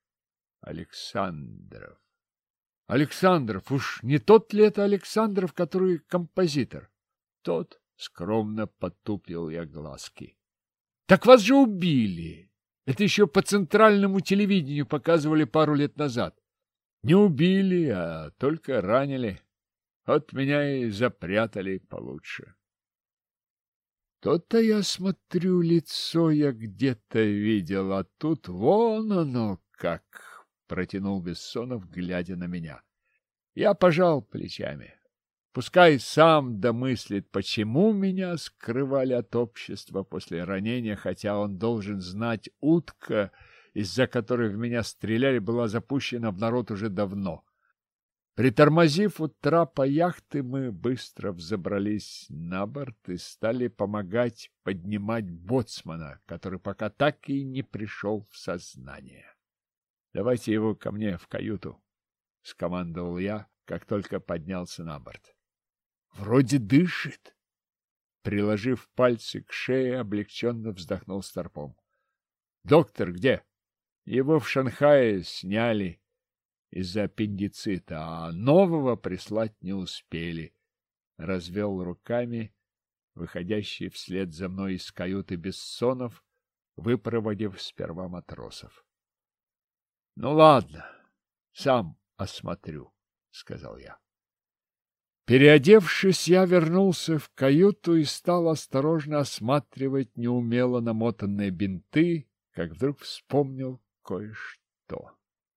Александров, уж не тот ли это Александров, который композитор? Тот, скромно потупил я глазки. Так вас же убили! Это еще по центральному телевидению показывали пару лет назад. Не убили, а только ранили. Вот меня и запрятали получше. То-то я смотрю, лицо я где-то видел, а тут вон оно как, протянул Бессонов, глядя на меня. Я пожал плечами. Пускай сам домыслит, почему меня скрывали от общества после ранения, хотя он должен знать, утка, из-за которой в меня стреляли, была запущена в народ уже давно. Притормозив у трапа яхты, мы быстро взобрались на борт и стали помогать поднимать боцмана, который пока так и не пришел в сознание. — Давайте его ко мне в каюту, — скомандовал я, как только поднялся на борт. — Вроде дышит. Приложив пальцы к шее, облегченно вздохнул Старпом. — Доктор где? Его в Шанхае сняли из-за аппендицита, а нового прислать не успели. Развел руками выходящий вслед за мной из каюты Бессонов, выпроводив сперва матросов. — Ну, ладно, сам осмотрю, — сказал я. Переодевшись, я вернулся в каюту и стал осторожно осматривать неумело намотанные бинты, как вдруг вспомнил кое-что.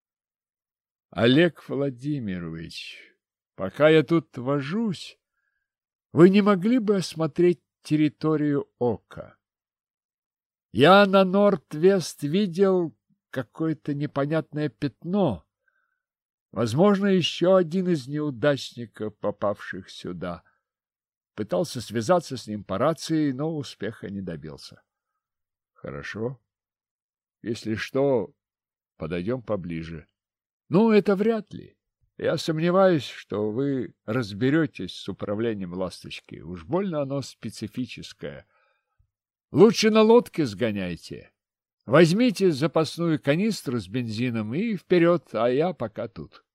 Олег Владимирович, пока я тут вожусь, вы не могли бы осмотреть территорию Ока? Я на Норд-Вест видел какое-то непонятное пятно, Возможно, еще один из неудачников, попавших сюда. Пытался связаться с ним по рации, но успеха не добился. Хорошо. Если что, подойдем поближе. Ну, это вряд ли. Я сомневаюсь, что вы разберетесь с управлением «Ласточки». Уж больно оно специфическое. Лучше на лодке сгоняйте. Возьмите запасную канистру с бензином и вперед, а я пока тут.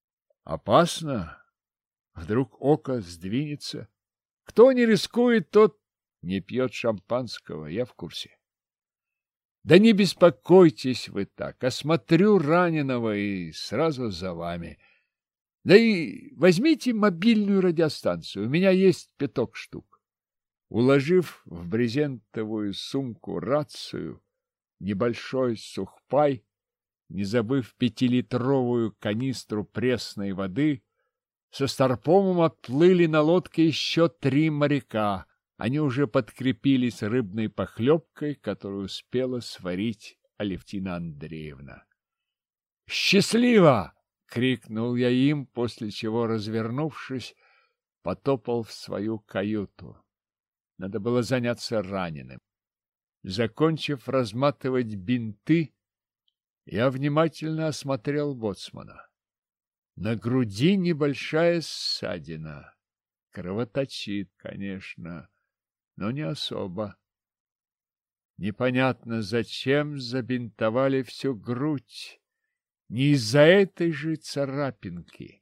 Опасно. Вдруг око сдвинется. Кто не рискует, тот не пьет шампанского, я в курсе. Да не беспокойтесь вы так, осмотрю раненого и сразу за вами. Да и возьмите мобильную радиостанцию, у меня есть 5 штук. Уложив в брезентовую сумку рацию, небольшой сухпай, не забыв 5-литровую канистру пресной воды, со Старпомом отплыли на лодке еще 3 моряка. Они уже подкрепились рыбной похлебкой, которую успела сварить Алевтина Андреевна. «Счастливо!» — крикнул я им, после чего, развернувшись, потопал в свою каюту. Надо было заняться раненым. Закончив разматывать бинты, я внимательно осмотрел боцмана. На груди небольшая ссадина. Кровоточит, конечно, но не особо. Непонятно, зачем забинтовали всю грудь. Не из-за этой же царапинки.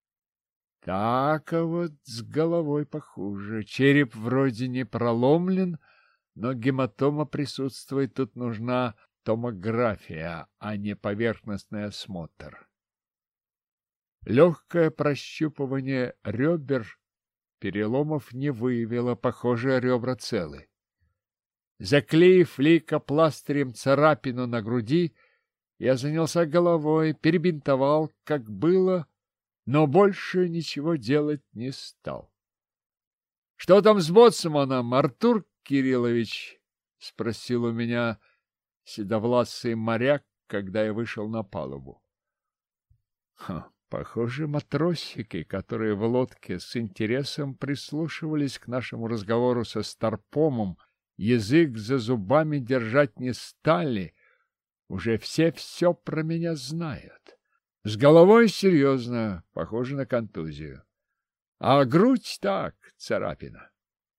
Так, а вот с головой похуже. Череп вроде не проломлен, но гематома присутствует. Тут нужна томография, а не поверхностный осмотр. Легкое прощупывание ребер переломов не выявило, похоже, ребра целы. Заклеив лейкопластырем царапину на груди, я занялся головой, перебинтовал, как было, но больше ничего делать не стал. — Что там с боцманом, Артур Кириллович? — спросил у меня седовласый моряк, когда я вышел на палубу. Похоже, матросики, которые в лодке с интересом прислушивались к нашему разговору со Старпомом, язык за зубами держать не стали. Уже все про меня знают. С головой серьезно, похоже на контузию. А грудь так, царапина.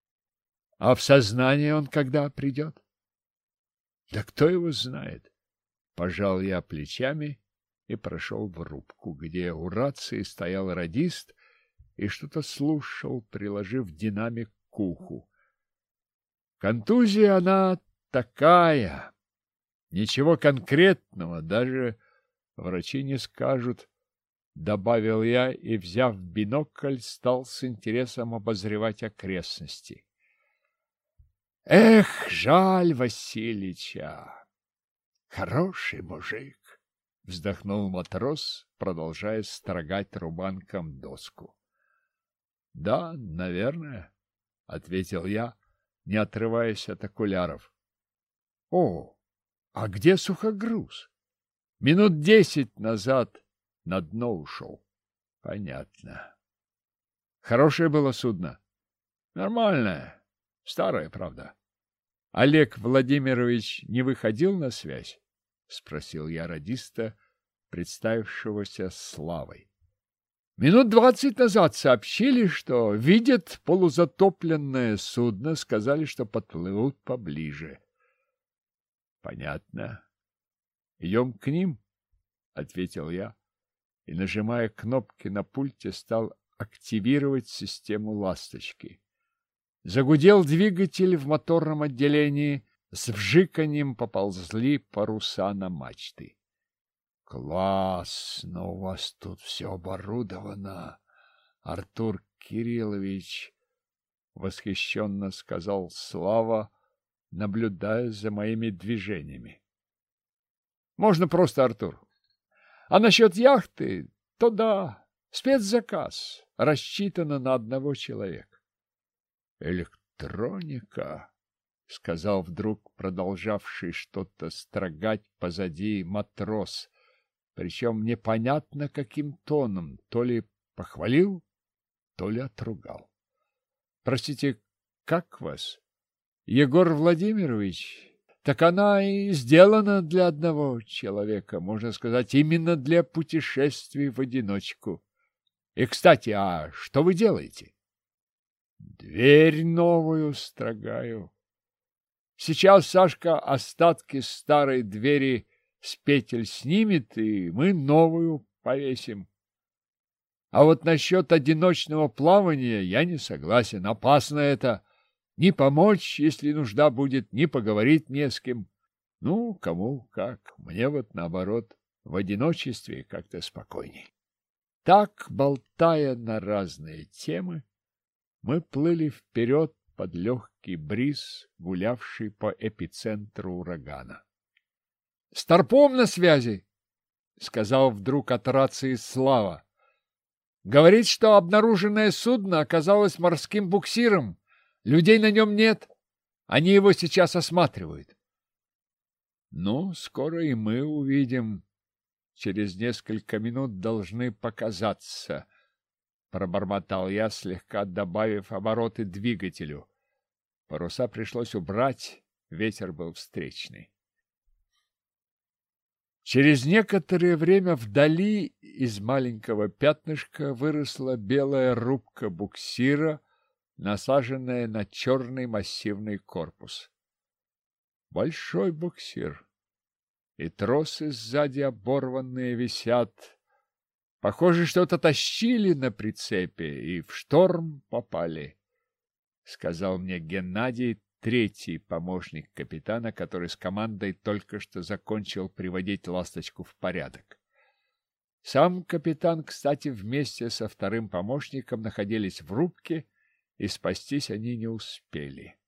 А в сознание он когда придет? Да кто его знает? Пожал я плечами и прошел в рубку, где у рации стоял радист и что-то слушал, приложив динамик к уху. Контузия она такая. Ничего конкретного даже врачи не скажут, — добавил я и, взяв бинокль, стал с интересом обозревать окрестности. Эх, жаль Васильича! Хороший мужик! — вздохнул матрос, продолжая строгать рубанком доску. — Да, наверное, — ответил я, не отрываясь от окуляров. — О, а где сухогруз? Минут 10 назад на дно ушел. — Понятно. — Хорошее было судно? — Нормальное. Старое, правда. — Олег Владимирович не выходил на связь? — спросил я радиста, представившегося Славой. Минут 20 назад сообщили, что видят полузатопленное судно, сказали, что подплывут поближе. — Понятно. — Идем к ним, — ответил я, и, нажимая кнопки на пульте, стал активировать систему «Ласточки». Загудел двигатель в моторном отделении, с вжиканьем поползли паруса на мачты. — Классно у вас тут все оборудовано, Артур Кириллович, — восхищенно сказал Слава, наблюдая за моими движениями. — Можно просто Артур. А насчет яхты, то да, спецзаказ, рассчитано на 1 человека. — Электроника, — сказал вдруг продолжавший что-то строгать позади матрос, причем непонятно каким тоном, то ли похвалил, то ли отругал. Простите, как вас? Егор Владимирович? Так она и сделана для одного человека, можно сказать, именно для путешествий в одиночку. И, кстати, а что вы делаете? Дверь новую строгаю. Сейчас Сашка остатки старой двери с петель снимет, и мы новую повесим. А вот насчет одиночного плавания я не согласен. Опасно это. Ни помочь, если нужда будет, ни поговорить не с кем. Ну, кому как. Мне вот наоборот, в одиночестве как-то спокойней. Так, болтая на разные темы, мы плыли вперед под легкий бриз, гулявший по эпицентру урагана. — Старпом на связи! — сказал вдруг от рации Слава. — Говорит, что обнаруженное судно оказалось морским буксиром. Людей на нем нет. Они его сейчас осматривают. — Ну, скоро и мы увидим. Через несколько минут должны показаться, — пробормотал я, слегка добавив обороты двигателю. Паруса пришлось убрать, ветер был встречный. Через некоторое время вдали из маленького пятнышка выросла белая рубка буксира, насаженная на черный массивный корпус. Большой буксир, и тросы сзади оборванные висят. Похоже, что-то тащили на прицепе и в шторм попали, — сказал мне Геннадий, третий помощник капитана, который с командой только что закончил приводить «Ласточку» в порядок. Сам капитан, кстати, вместе со вторым помощником находились в рубке, и спастись они не успели.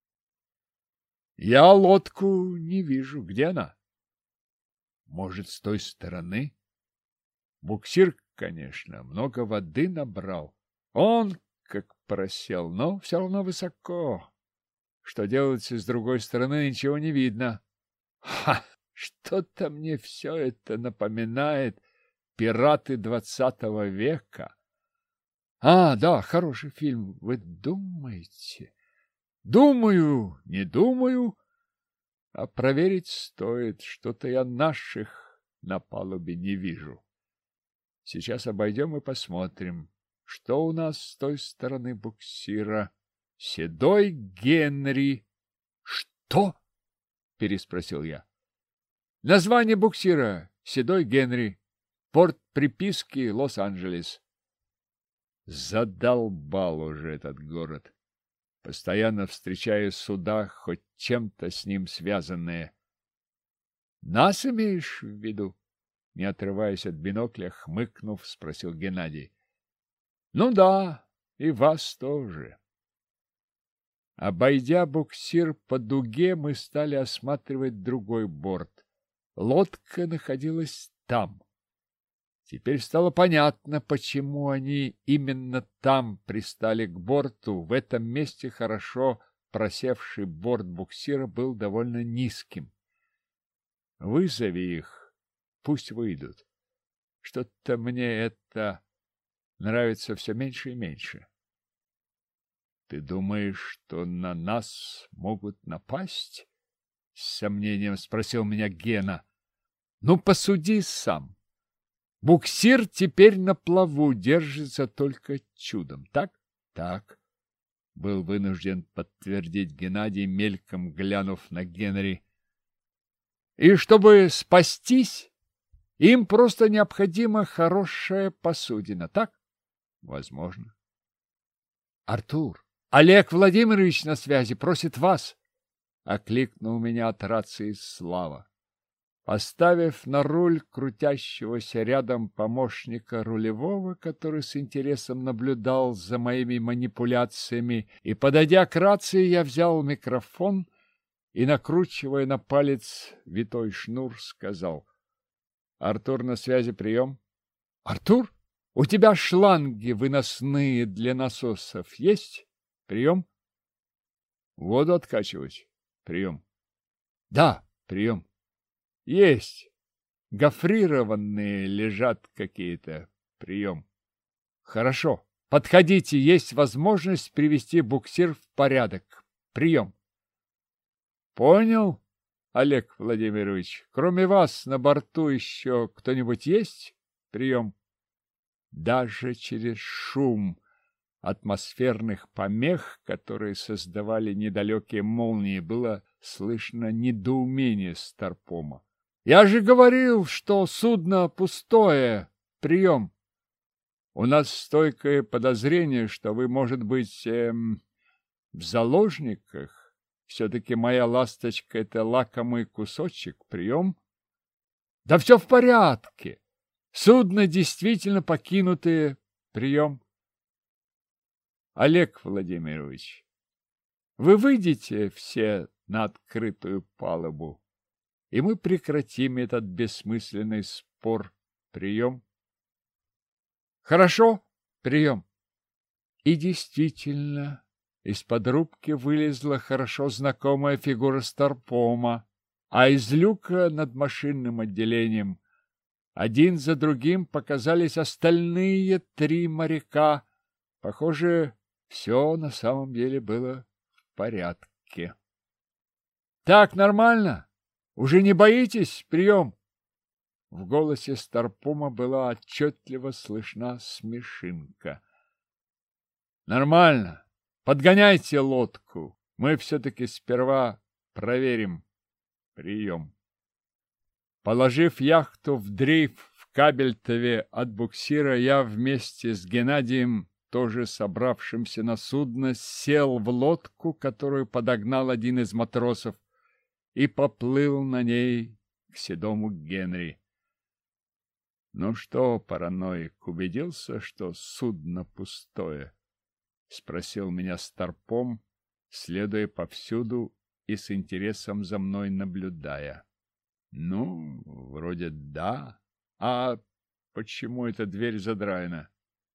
Я лодку не вижу. Где она? Может, с той стороны? Буксир, конечно, много воды набрал. Он как просел, но все равно высоко. Что делается с другой стороны, ничего не видно. Ха! Что-то мне все это напоминает «Пираты XX века». А, да, хороший фильм. Вы думаете? Думаю, не думаю. А проверить стоит. Что-то я наших на палубе не вижу. Сейчас обойдем и посмотрим, что у нас с той стороны буксира. Седой Генри. Что? Переспросил я. Название буксира Седой Генри. Порт приписки Лос-Анджелес. Задолбал уже этот город. Постоянно встречаю суда, хоть чем-то с ним связанные. Нас имеешь в виду? Не отрываясь от бинокля, хмыкнув, спросил Геннадий. Ну да, и вас тоже. Обойдя буксир по дуге, мы стали осматривать другой борт. Лодка находилась там. Теперь стало понятно, почему они именно там пристали к борту. В этом месте хорошо просевший борт буксира был довольно низким. Вызови их, пусть выйдут. Что-то мне это нравится все меньше и меньше. Ты думаешь, что на нас могут напасть? С сомнением спросил меня Гена. Ну, посуди сам. Буксир теперь на плаву, держится только чудом, так? Так. Был вынужден подтвердить Геннадий, мельком глянув на Генри. И чтобы спастись, им просто необходима хорошая посудина, так? Возможно. Артур, Олег Владимирович на связи, просит вас. Окликнул меня от рации Слава. Поставив на руль крутящегося рядом помощника рулевого, который с интересом наблюдал за моими манипуляциями, и, подойдя к рации, я взял микрофон и, накручивая на палец витой шнур, сказал: «Артур, на связи, прием». «Артур, у тебя шланги выносные для насосов есть? Прием». «Воду откачивать? Прием». «Да, прием». Есть. гофрированные лежат какие-то. Прием. Хорошо. Подходите, есть возможность привести буксир в порядок. Прием. Понял, Олег Владимирович. Кроме вас на борту еще кто-нибудь есть? Прием. Даже через шум атмосферных помех, которые создавали недалекие молнии, было слышно недоумение Старпома. Я же говорил, что судно пустое. Прием. У нас стойкое подозрение, что вы, может быть, в заложниках. Все-таки моя ласточка — это лакомый кусочек. Прием. Да все в порядке. Судно действительно покинутое. Прием. Олег Владимирович, вы выйдете все на открытую палубу, и мы прекратим этот бессмысленный спор. Прием. Хорошо. Прием. И действительно, из-под рубки вылезла хорошо знакомая фигура Старпома, а из люка над машинным отделением один за другим показались остальные 3 моряка. Похоже, все на самом деле было в порядке. Так нормально? Уже не боитесь? Прием. В голосе Старпома была отчетливо слышна смешинка. Нормально. Подгоняйте лодку. Мы все-таки сперва проверим. Прием. Положив яхту в дрейф в Кабельтове от буксира, я вместе с Геннадием, тоже собравшимся на судно, сел в лодку, которую подогнал один из матросов, и поплыл на ней к седому Генри. Ну что, параноик, убедился, что судно пустое? Спросил меня Старпом, следуя повсюду и с интересом за мной наблюдая. Ну, вроде да. А почему эта дверь задраена?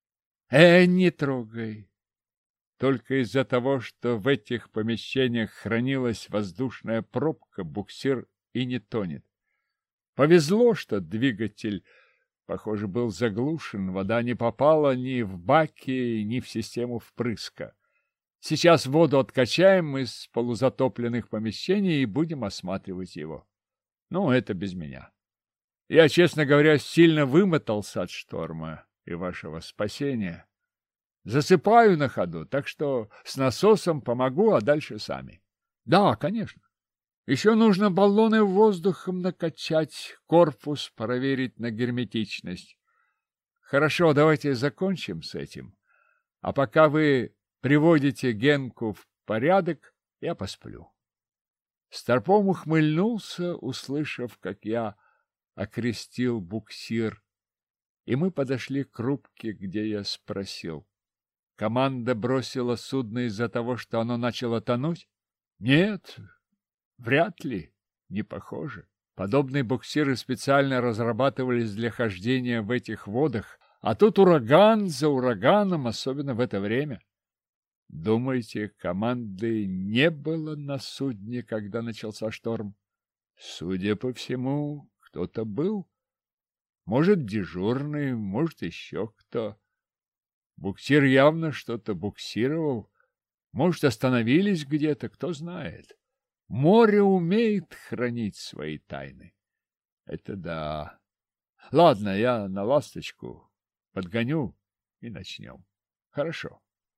Не трогай. Только из-за того, что в этих помещениях хранилась воздушная пробка, буксир и не тонет. Повезло, что двигатель, похоже, был заглушен, вода не попала ни в баки, ни в систему впрыска. Сейчас воду откачаем из полузатопленных помещений и будем осматривать его. Ну, это без меня. Я, честно говоря, сильно вымотался от шторма и вашего спасения. Засыпаю на ходу, так что с насосом помогу, а дальше сами. Да, конечно. Еще нужно баллоны воздухом накачать, корпус проверить на герметичность. Хорошо, давайте закончим с этим. А пока вы приводите Генку в порядок, я посплю. Старпом ухмыльнулся, услышав, как я окрестил буксир, и мы подошли к рубке, где я спросил. Команда бросила судно из-за того, что оно начало тонуть? Нет, вряд ли, не похоже. Подобные буксиры специально разрабатывались для хождения в этих водах, а тут ураган за ураганом, особенно в это время. Думаете, команды не было на судне, когда начался шторм? Судя по всему, кто-то был. Может, дежурный, может, еще кто. Буксир явно что-то буксировал. Может, остановились где-то, кто знает. Море умеет хранить свои тайны. Это да. Ладно, я на ласточку подгоню и начнем. Хорошо.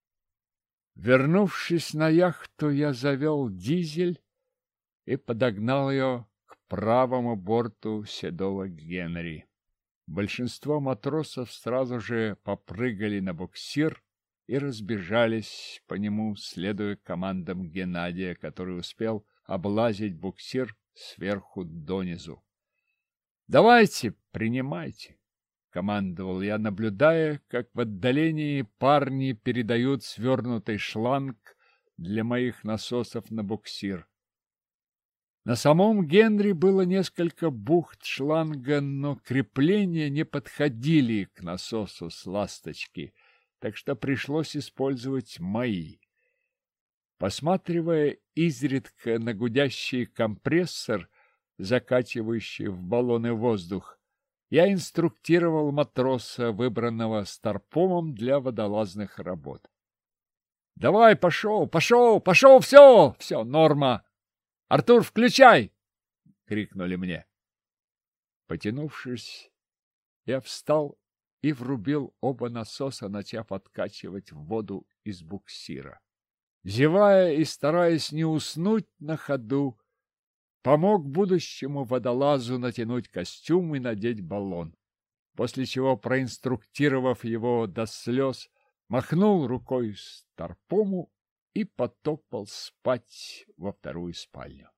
Вернувшись на яхту, я завел дизель и подогнал ее к правому борту седого Генри. Большинство матросов сразу же попрыгали на буксир и разбежались по нему, следуя командам Геннадия, который успел облазить буксир сверху донизу. «Давайте, принимайте!» — командовал я, наблюдая, как в отдалении парни передают свернутый шланг для моих насосов на буксир. На самом Генри было несколько бухт шланга, но крепления не подходили к насосу с ласточки, так что пришлось использовать мои. Посматривая изредка на гудящий компрессор, закачивающий в баллоны воздух, я инструктировал матроса, выбранного старпомом для водолазных работ. «Давай, пошел, все, норма! Артур, включай!» — крикнули мне. Потянувшись, я встал и врубил оба насоса, начав откачивать воду из буксира. Зевая и стараясь не уснуть на ходу, помог будущему водолазу натянуть костюм и надеть баллон, после чего, проинструктировав его до слез, махнул рукой старпому и потопал спать во вторую спальню.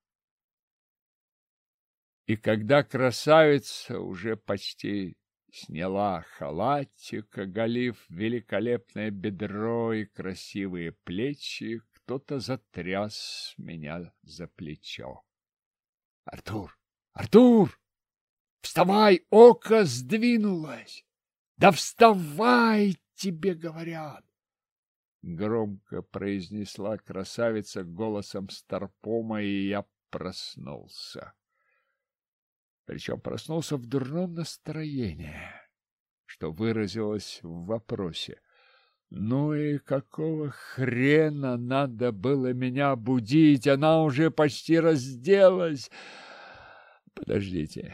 И когда красавица уже почти сняла халатик, оголив великолепное бедро и красивые плечи, кто-то затряс меня за плечо. «Артур! Артур! Вставай, око сдвинулось! Да вставай, тебе говорят!» Громко произнесла красавица голосом старпома, и я проснулся. Причем проснулся в дурном настроении, что выразилось в вопросе: «Ну и какого хрена надо было меня будить? Она уже почти разделась!» Подождите,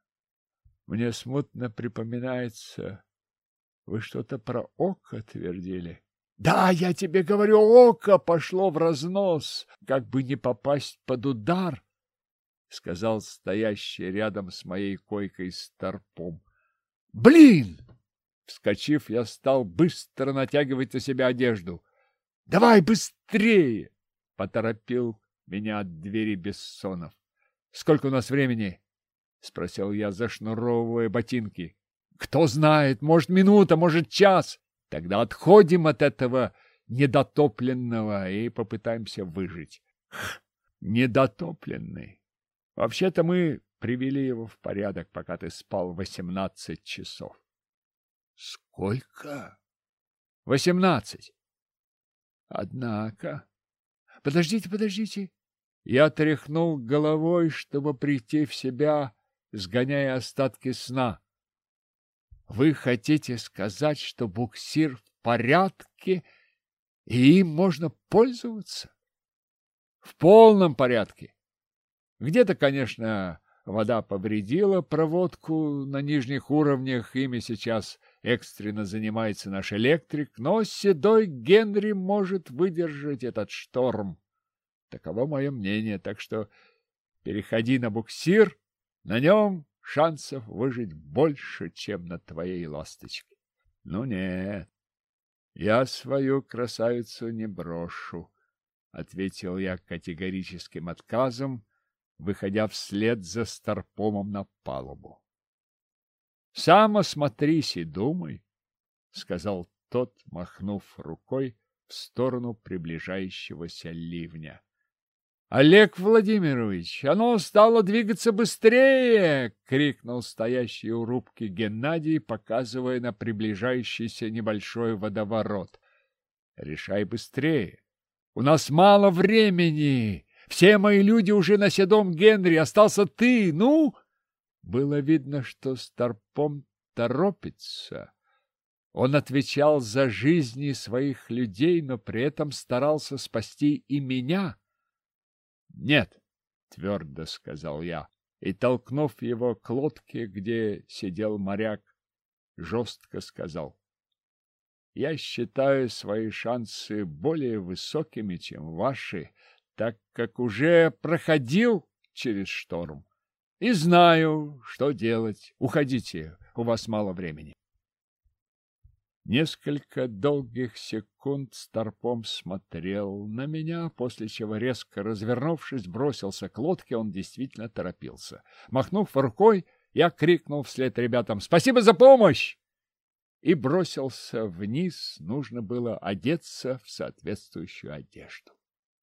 мне смутно припоминается, вы что-то про око твердили? Да, я тебе говорю, око пошло в разнос, как бы не попасть под удар, сказал стоящий рядом с моей койкой старпом. Блин! Вскочив, я стал быстро натягивать на себя одежду. Давай быстрее! Поторопил меня от двери Бессонов. Сколько у нас времени? Спросил я, зашнуровывая ботинки. Кто знает, может, минута, может, час. Тогда отходим от этого недотопленного и попытаемся выжить. Недотопленный. Вообще-то мы привели его в порядок, пока ты спал 18 часов. Сколько? 18. Однако... Подождите. Я тряхнул головой, чтобы прийти в себя, сгоняя остатки сна. Вы хотите сказать, что буксир в порядке, и им можно пользоваться? В полном порядке. Где-то, конечно, вода повредила проводку на нижних уровнях, ими сейчас экстренно занимается наш электрик, но седой Генри может выдержать этот шторм. Таково мое мнение, так что переходи на буксир, на нем шансов выжить больше, чем на твоей ласточке. Ну нет, я свою красавицу не брошу, — ответил я категорическим отказом, выходя вслед за старпомом на палубу. — Сам осмотрись и думай, — сказал тот, махнув рукой в сторону приближающегося ливня. — Олег Владимирович, оно стало двигаться быстрее! — крикнул стоящий у рубки Геннадий, показывая на приближающийся небольшой водоворот. — Решай быстрее! У нас мало времени! Все мои люди уже на седом Генри, остался ты, ну? Было видно, что старпом торопится. Он отвечал за жизни своих людей, но при этом старался спасти и меня. «Нет», — твердо сказал я, и, толкнув его к лодке, где сидел моряк, жестко сказал: «Я считаю свои шансы более высокими, чем ваши, так как уже проходил через шторм и знаю, что делать. Уходите, у вас мало времени». Несколько долгих секунд старпом смотрел на меня, после чего, резко развернувшись, бросился к лодке. Он действительно торопился. Махнув рукой, я крикнул вслед ребятам: «Спасибо за помощь!» и бросился вниз. Нужно было одеться в соответствующую одежду.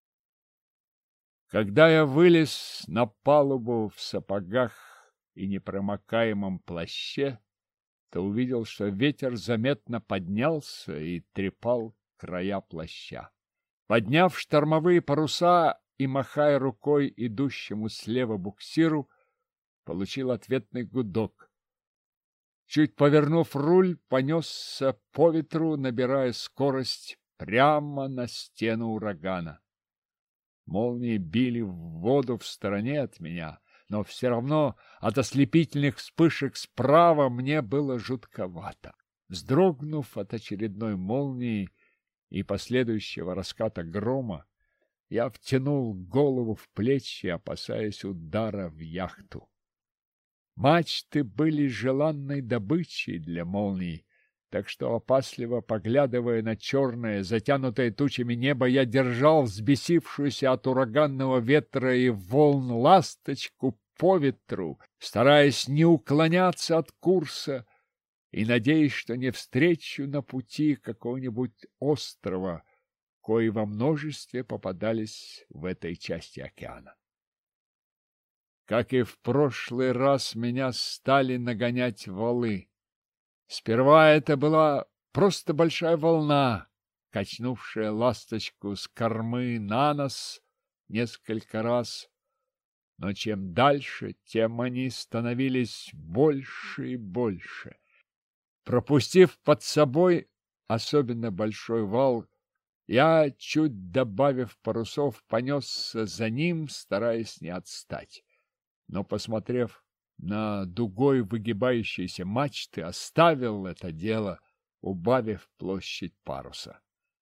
Когда я вылез на палубу в сапогах и непромокаемом плаще, то увидел, что ветер заметно поднялся и трепал края плаща. Подняв штормовые паруса и махая рукой идущему слева буксиру, получил ответный гудок. Чуть повернув руль, понесся по ветру, набирая скорость прямо на стену урагана. Молнии били в воду в стороне от меня, но все равно от ослепительных вспышек справа мне было жутковато. Вздрогнув от очередной молнии и последующего раската грома, я втянул голову в плечи, опасаясь удара в яхту. Мачты были желанной добычей для молний, так что, опасливо поглядывая на черное, затянутое тучами небо, я держал взбесившуюся от ураганного ветра и волн ласточку по ветру, стараясь не уклоняться от курса и надеясь, что не встречу на пути какого-нибудь острова, кои во множестве попадались в этой части океана. Как и в прошлый раз, меня стали нагонять валы. Сперва это была просто большая волна, качнувшая ласточку с кормы на нос несколько раз, но чем дальше, тем они становились больше и больше. Пропустив под собой особенно большой вал, я, чуть добавив парусов, понесся за ним, стараясь не отстать. Но, посмотрев на дугой выгибающиеся мачты, оставил это дело, убавив площадь паруса.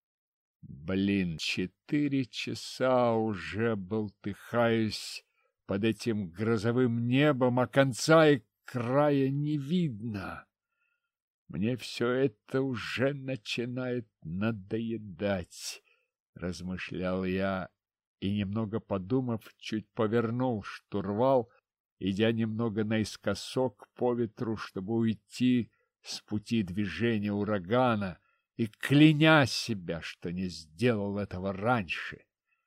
4 часа уже болтыхаюсь под этим грозовым небом, а конца и края не видно. Мне все это уже начинает надоедать, размышлял я, и, немного подумав, чуть повернул штурвал, идя немного наискосок по ветру, чтобы уйти с пути движения урагана, и кляня себя, что не сделал этого раньше.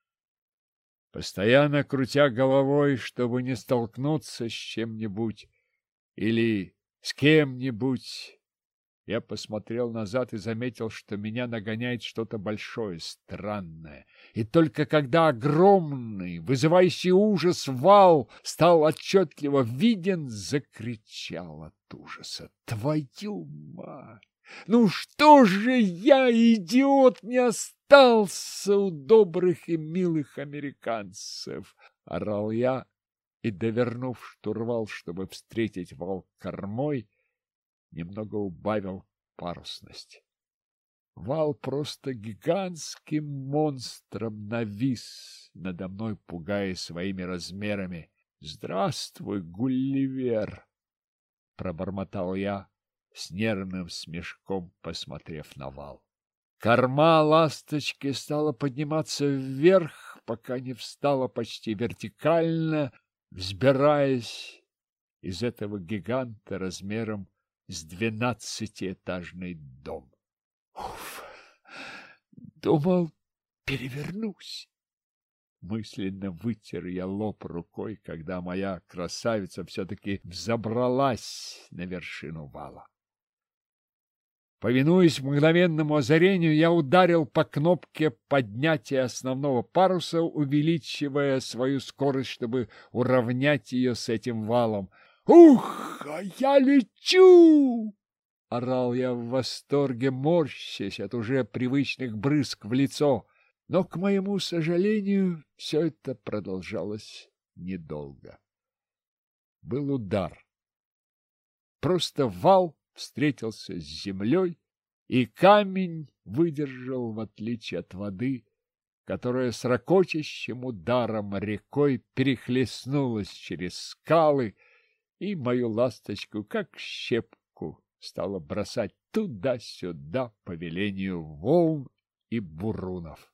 Постоянно крутя головой, чтобы не столкнуться с чем-нибудь или с кем-нибудь, я посмотрел назад и заметил, что меня нагоняет что-то большое, странное. И только когда огромный, вызывающий ужас вал стал отчетливо виден, закричал от ужаса: «Твою мать! Ну что же я, идиот, не остался у добрых и милых американцев!» — орал я, и, довернув штурвал, чтобы встретить вал кормой, немного убавил парусность. Вал просто гигантским монстром навис надо мной, пугая своими размерами. «Здравствуй, Гулливер!» — пробормотал я, с нервным смешком посмотрев на вал. Корма ласточки стала подниматься вверх, пока не встала почти вертикально, взбираясь из этого гиганта размером с 12-этажный дом. Уф! Думал, перевернусь. Мысленно вытер я лоб рукой, когда моя красавица все-таки взобралась на вершину вала. Повинуясь мгновенному озарению, я ударил по кнопке поднятия основного паруса, увеличивая свою скорость, чтобы уравнять ее с этим валом. «Ух, а я лечу!» — орал я в восторге, морщась от уже привычных брызг в лицо. Но, к моему сожалению, все это продолжалось недолго. Был удар. Просто вал встретился с землей, и камень выдержал, в отличие от воды, которая с рокочущим ударом рекой перехлестнулась через скалы, и мою ласточку, как щепку, стала бросать туда-сюда по велению волн и бурунов.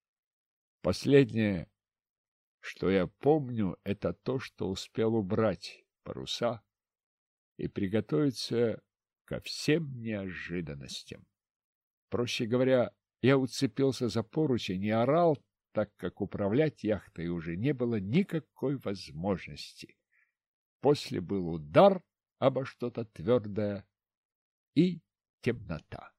Последнее, что я помню, это то, что успел убрать паруса и приготовиться ко всем неожиданностям. Проще говоря, я уцепился за поручень и орал, так как управлять яхтой уже не было никакой возможности. После был удар обо что-то твердое и темнота.